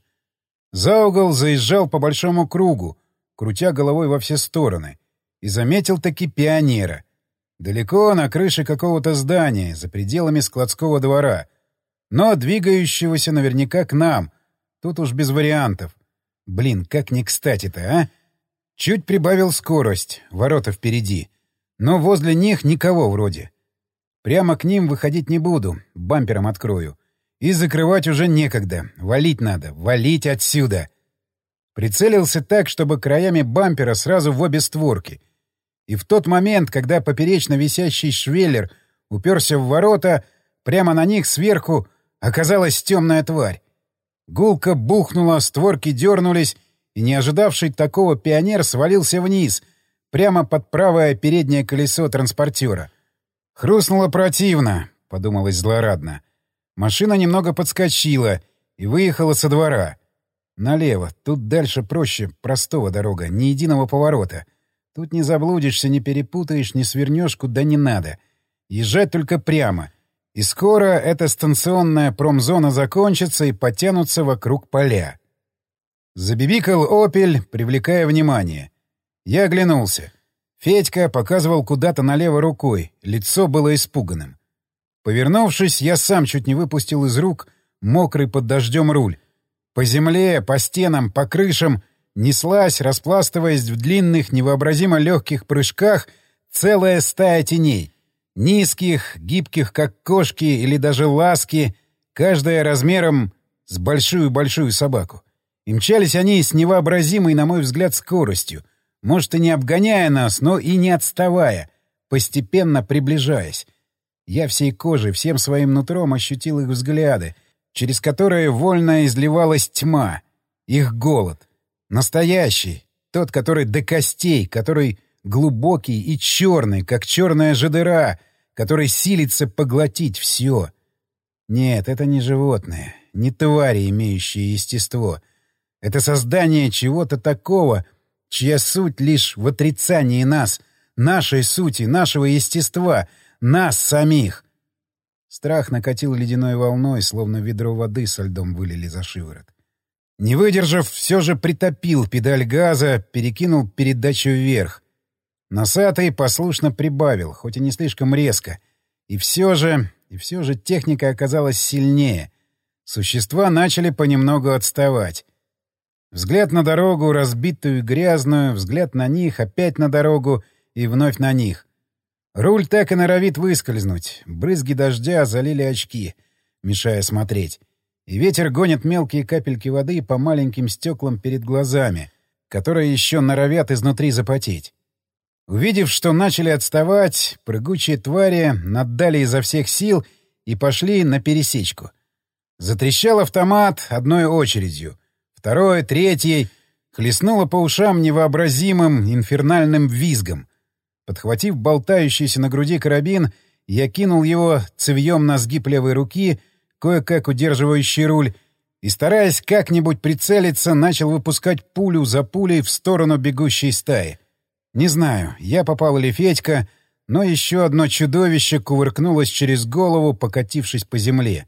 За угол заезжал по большому кругу, крутя головой во все стороны, и заметил-таки пионера. Далеко на крыше какого-то здания, за пределами складского двора. Но двигающегося наверняка к нам. Тут уж без вариантов. Блин, как не кстати-то, а? Чуть прибавил скорость, ворота впереди. Но возле них никого вроде. Прямо к ним выходить не буду, бампером открою. И закрывать уже некогда. Валить надо, валить отсюда. Прицелился так, чтобы краями бампера сразу в обе створки. И в тот момент, когда поперечно висящий швеллер уперся в ворота, прямо на них сверху оказалась темная тварь. Гулко бухнула, створки дернулись, и не ожидавший такого пионер свалился вниз, прямо под правое переднее колесо транспортера. «Хрустнуло противно», — подумалось злорадно. Машина немного подскочила и выехала со двора. Налево, тут дальше проще простого дорога, ни единого поворота. Тут не заблудишься, не перепутаешь, не свернешь куда не надо. Езжать только прямо. И скоро эта станционная промзона закончится и потянутся вокруг поля. Забибикал «Опель», привлекая внимание. Я оглянулся. Федька показывал куда-то налево рукой, лицо было испуганным. Повернувшись, я сам чуть не выпустил из рук мокрый под дождем руль. По земле, по стенам, по крышам неслась, распластываясь в длинных, невообразимо легких прыжках, Целая стая теней. Низких, гибких, как кошки или даже ласки, каждая размером с большую-большую собаку. И мчались они с невообразимой, на мой взгляд, скоростью, может, и не обгоняя нас, но и не отставая, постепенно приближаясь. Я всей кожей, всем своим нутром ощутил их взгляды, через которые вольно изливалась тьма, их голод. Настоящий, тот, который до костей, который глубокий и черный, как черная же дыра, который силится поглотить все. Нет, это не животные, не твари, имеющие естество. Это создание чего-то такого, чья суть лишь в отрицании нас, нашей сути, нашего естества, нас самих. Страх накатил ледяной волной, словно ведро воды со льдом вылили за шиворот. Не выдержав, все же притопил педаль газа, перекинул передачу вверх. Носатый послушно прибавил, хоть и не слишком резко. И все же, и все же техника оказалась сильнее. Существа начали понемногу отставать. Взгляд на дорогу, разбитую и грязную, взгляд на них, опять на дорогу и вновь на них. Руль так и норовит выскользнуть. Брызги дождя залили очки, мешая смотреть. И ветер гонит мелкие капельки воды по маленьким стеклам перед глазами, которые еще норовят изнутри запотеть. Увидев, что начали отставать, прыгучие твари наддали изо всех сил и пошли на пересечку. Затрещал автомат одной очередью. Второй, третий хлестнуло по ушам невообразимым инфернальным визгом. Подхватив болтающийся на груди карабин, я кинул его цевьем на сгиб левой руки, кое-как удерживающий руль, и, стараясь как-нибудь прицелиться, начал выпускать пулю за пулей в сторону бегущей стаи. Не знаю, я попал или Федька, но еще одно чудовище кувыркнулось через голову, покатившись по земле.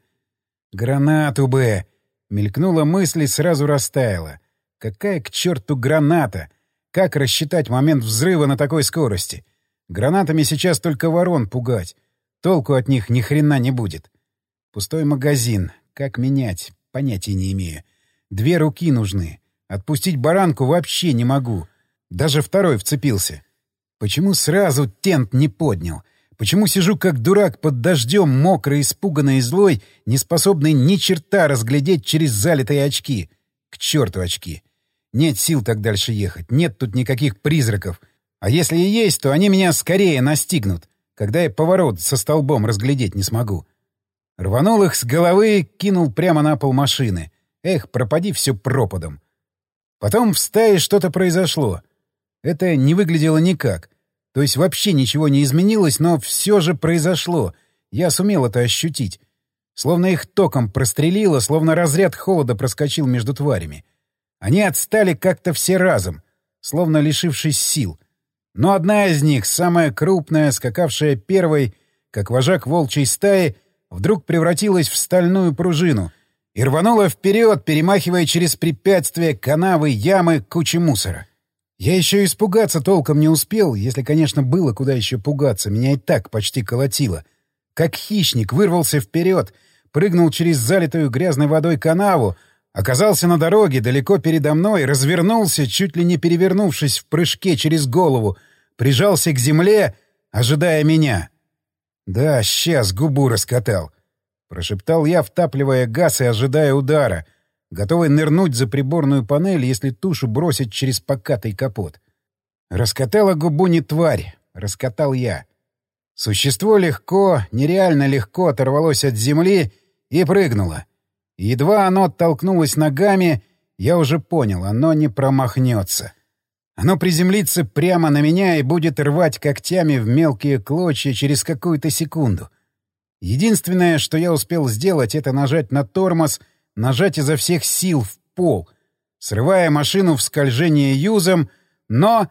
«Гранату бы!» — мелькнула мысль и сразу растаяла. «Какая к черту граната? Как рассчитать момент взрыва на такой скорости? Гранатами сейчас только ворон пугать. Толку от них ни хрена не будет. Пустой магазин. Как менять? Понятия не имею. Две руки нужны. Отпустить баранку вообще не могу. Даже второй вцепился. Почему сразу тент не поднял? Почему сижу как дурак под дождем, мокрый, испуганный и злой, не способный ни черта разглядеть через залитые очки? К черту очки. Нет сил так дальше ехать. Нет тут никаких призраков. А если и есть, то они меня скорее настигнут, когда я поворот со столбом разглядеть не смогу. Рванул их с головы, кинул прямо на пол машины. Эх, пропади все пропадом. Потом в стае что-то произошло. Это не выглядело никак. То есть вообще ничего не изменилось, но все же произошло. Я сумел это ощутить. Словно их током прострелило, словно разряд холода проскочил между тварями. Они отстали как-то все разом, словно лишившись сил. Но одна из них, самая крупная, скакавшая первой, как вожак волчьей стаи, вдруг превратилась в стальную пружину и рванула вперед, перемахивая через препятствия, канавы, ямы, кучи мусора. Я еще испугаться толком не успел, если, конечно, было куда еще пугаться, меня и так почти колотило. Как хищник вырвался вперед, прыгнул через залитую грязной водой канаву, оказался на дороге далеко передо мной, развернулся, чуть ли не перевернувшись в прыжке через голову, прижался к земле, ожидая меня. «Да, сейчас губу раскатал», — прошептал я, втапливая газ и ожидая удара, готовый нырнуть за приборную панель, если тушу бросить через покатый капот. Раскатала губу не тварь, раскатал я. Существо легко, нереально легко оторвалось от земли и прыгнуло. И едва оно оттолкнулось ногами, я уже понял, оно не промахнется. Оно приземлится прямо на меня и будет рвать когтями в мелкие клочья через какую-то секунду. Единственное, что я успел сделать, это нажать на тормоз, нажать изо всех сил в пол, срывая машину в скольжение юзом, но...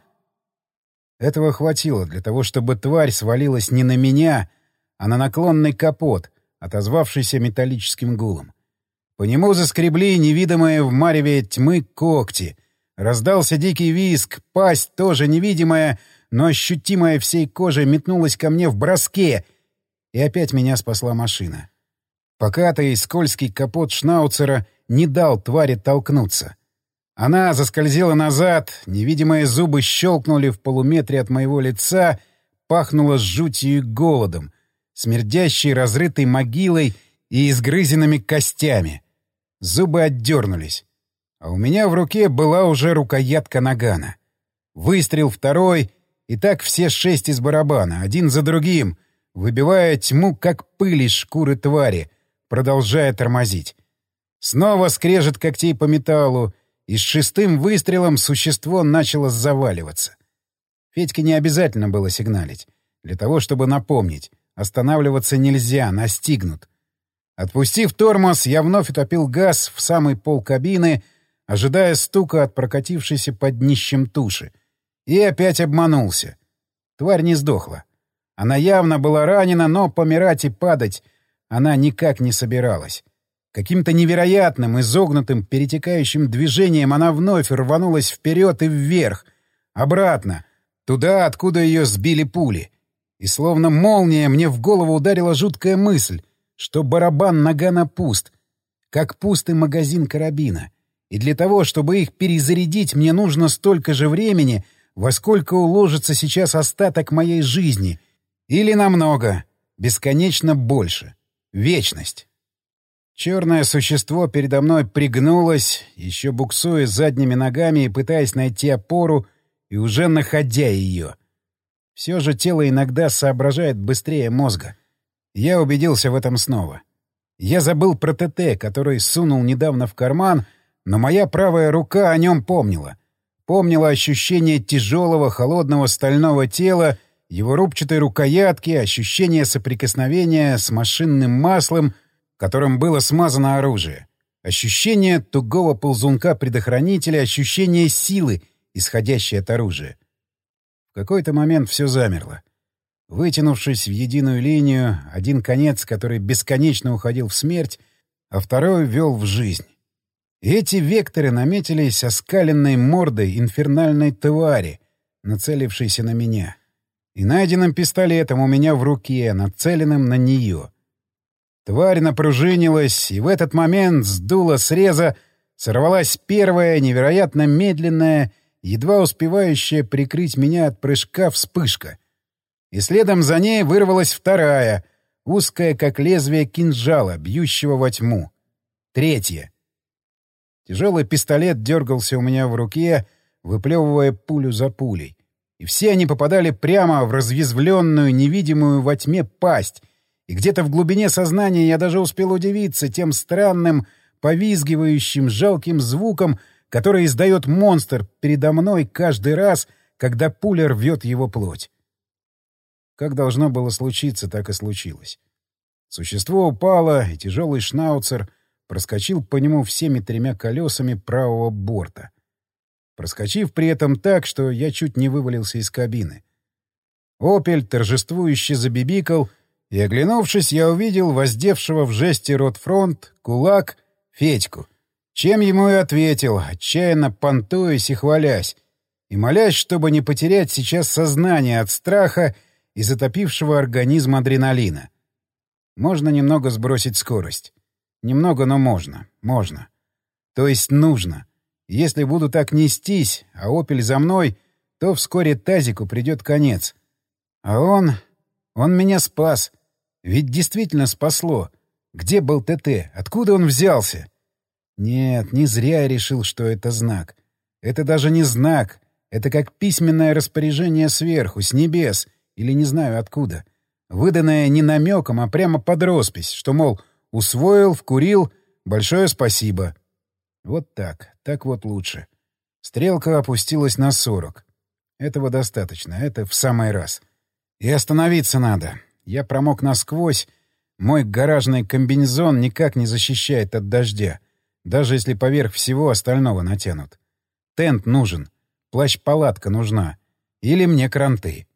Этого хватило для того, чтобы тварь свалилась не на меня, а на наклонный капот, отозвавшийся металлическим гулом. По нему заскребли невидимые в мареве тьмы когти. Раздался дикий визг, пасть, тоже невидимая, но ощутимая всей кожей, метнулась ко мне в броске, и опять меня спасла машина. Покатый скользкий капот шнауцера не дал твари толкнуться. Она заскользила назад, невидимые зубы щелкнули в полуметре от моего лица, пахнуло жутью и голодом, смердящей разрытой могилой и изгрызенными костями. Зубы отдернулись. А у меня в руке была уже рукоятка нагана. Выстрел второй, и так все шесть из барабана, один за другим, выбивая тьму, как пыль из шкуры твари, продолжая тормозить. Снова скрежет когтей по металлу, и с шестым выстрелом существо начало заваливаться. Федьке не обязательно было сигналить. Для того, чтобы напомнить. Останавливаться нельзя, настигнут. Отпустив тормоз, я вновь утопил газ в самый пол кабины, ожидая стука от прокатившейся под днищем туши. И опять обманулся. Тварь не сдохла. Она явно была ранена, но помирать и падать она никак не собиралась. Каким-то невероятным, изогнутым, перетекающим движением она вновь рванулась вперед и вверх, обратно, туда, откуда ее сбили пули. И словно молния мне в голову ударила жуткая мысль, что барабан нагана пуст, как пуст и магазин карабина. И для того, чтобы их перезарядить, мне нужно столько же времени, во сколько уложится сейчас остаток моей жизни. Или намного, бесконечно больше. Вечность. Черное существо передо мной пригнулось, еще буксуя задними ногами и пытаясь найти опору, и уже находя ее. Все же тело иногда соображает быстрее мозга. Я убедился в этом снова. Я забыл про ТТ, который сунул недавно в карман, но моя правая рука о нем помнила. Помнила ощущение тяжелого, холодного стального тела, его рубчатой рукоятки, ощущение соприкосновения с машинным маслом, которым было смазано оружие. Ощущение тугого ползунка-предохранителя, ощущение силы, исходящей от оружия. В какой-то момент все замерло. Вытянувшись в единую линию, один конец, который бесконечно уходил в смерть, а второй вел в жизнь. И эти векторы наметились оскаленной мордой инфернальной твари, нацелившейся на меня. И найденным пистолетом у меня в руке, нацеленным на нее. Тварь напружинилась, и в этот момент с дула среза сорвалась первая, невероятно медленная, едва успевающая прикрыть меня от прыжка вспышка. И следом за ней вырвалась вторая, узкая, как лезвие кинжала, бьющего во тьму. Третья. Тяжелый пистолет дергался у меня в руке, выплевывая пулю за пулей. И все они попадали прямо в разъязвленную, невидимую во тьме пасть. И где-то в глубине сознания я даже успел удивиться тем странным, повизгивающим, жалким звуком, который издает монстр передо мной каждый раз, когда пуля рвет его плоть. Как должно было случиться, так и случилось. Существо упало, и тяжелый шнауцер проскочил по нему всеми тремя колесами правого борта, проскочив при этом так, что я чуть не вывалился из кабины. «Опель» торжествующе забибикал, и, оглянувшись, я увидел воздевшего в жесте ротфронт кулак Федьку, чем ему и ответил, отчаянно понтуясь и хвалясь, и молясь, чтобы не потерять сейчас сознание от страха и затопившего организм адреналина. Можно немного сбросить скорость. Немного, но можно. Можно. То есть нужно. Если буду так нестись, а «Опель» за мной, то вскоре тазику придет конец. А он... он меня спас. Ведь действительно спасло. Где был ТТ? Откуда он взялся? Нет, не зря я решил, что это знак. Это даже не знак. Это как письменное распоряжение сверху, с небес, или не знаю откуда. Выданное не намеком, а прямо под роспись, что, мол, усвоил, вкурил, большое спасибо. Вот так, так вот лучше. Стрелка опустилась на сорок. Этого достаточно, это в самый раз. И остановиться надо. Я промок насквозь. Мой гаражный комбинезон никак не защищает от дождя, даже если поверх всего остального натянут. Тент нужен. Плащ-палатка нужна. Или мне кранты.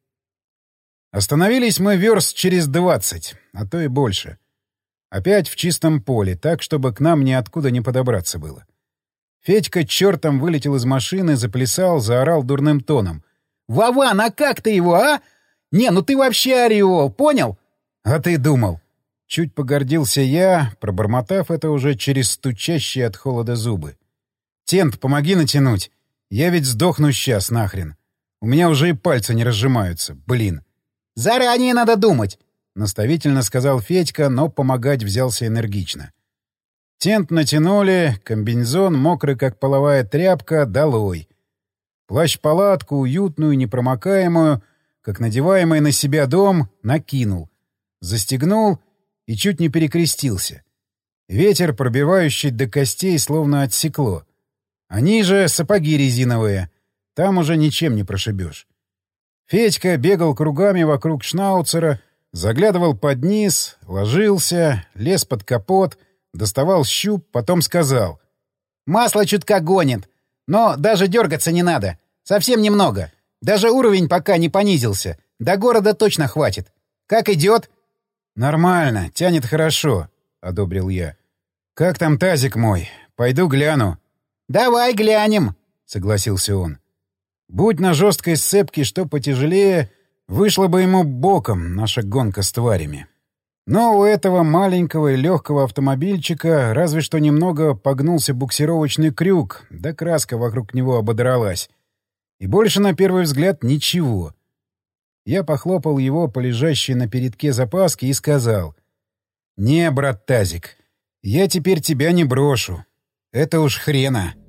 Остановились мы верст через двадцать, а то и больше. Опять в чистом поле, так, чтобы к нам ниоткуда не подобраться было. Федька чертом вылетел из машины, заплясал, заорал дурным тоном. «Вован, а как ты его, а? Не, ну ты вообще ореол, понял?» «А ты думал?» Чуть погордился я, пробормотав это уже через стучащие от холода зубы. «Тент, помоги натянуть. Я ведь сдохну сейчас нахрен. У меня уже и пальцы не разжимаются, блин». Заранее надо думать!» — наставительно сказал Федька, но помогать взялся энергично. Тент натянули, комбинезон, мокрый как половая тряпка, долой. Плащ-палатку, уютную, непромокаемую, как надеваемый на себя дом, накинул. Застегнул и чуть не перекрестился. Ветер, пробивающий до костей, словно отсекло. Они же сапоги резиновые. Там уже ничем не прошибешь. Федька бегал кругами вокруг шнауцера, заглядывал под низ, ложился, лез под капот, доставал щуп, потом сказал. «Масло чутка гонит, но даже дергаться не надо. Совсем немного. Даже уровень пока не понизился. До города точно хватит. Как идет?» «Нормально, тянет хорошо», — одобрил я. «Как там тазик мой? Пойду гляну». «Давай глянем», — согласился он. Будь на жесткой сцепке что потяжелее, вышла бы ему боком наша гонка с тварями. Но у этого маленького и легкого автомобильчика разве что немного погнулся буксировочный крюк, да краска вокруг него ободралась. И больше, на первый взгляд, ничего. Я похлопал его по лежащей на передке запаске и сказал. «Не, брат Тазик, я теперь тебя не брошу. Это уж хрена».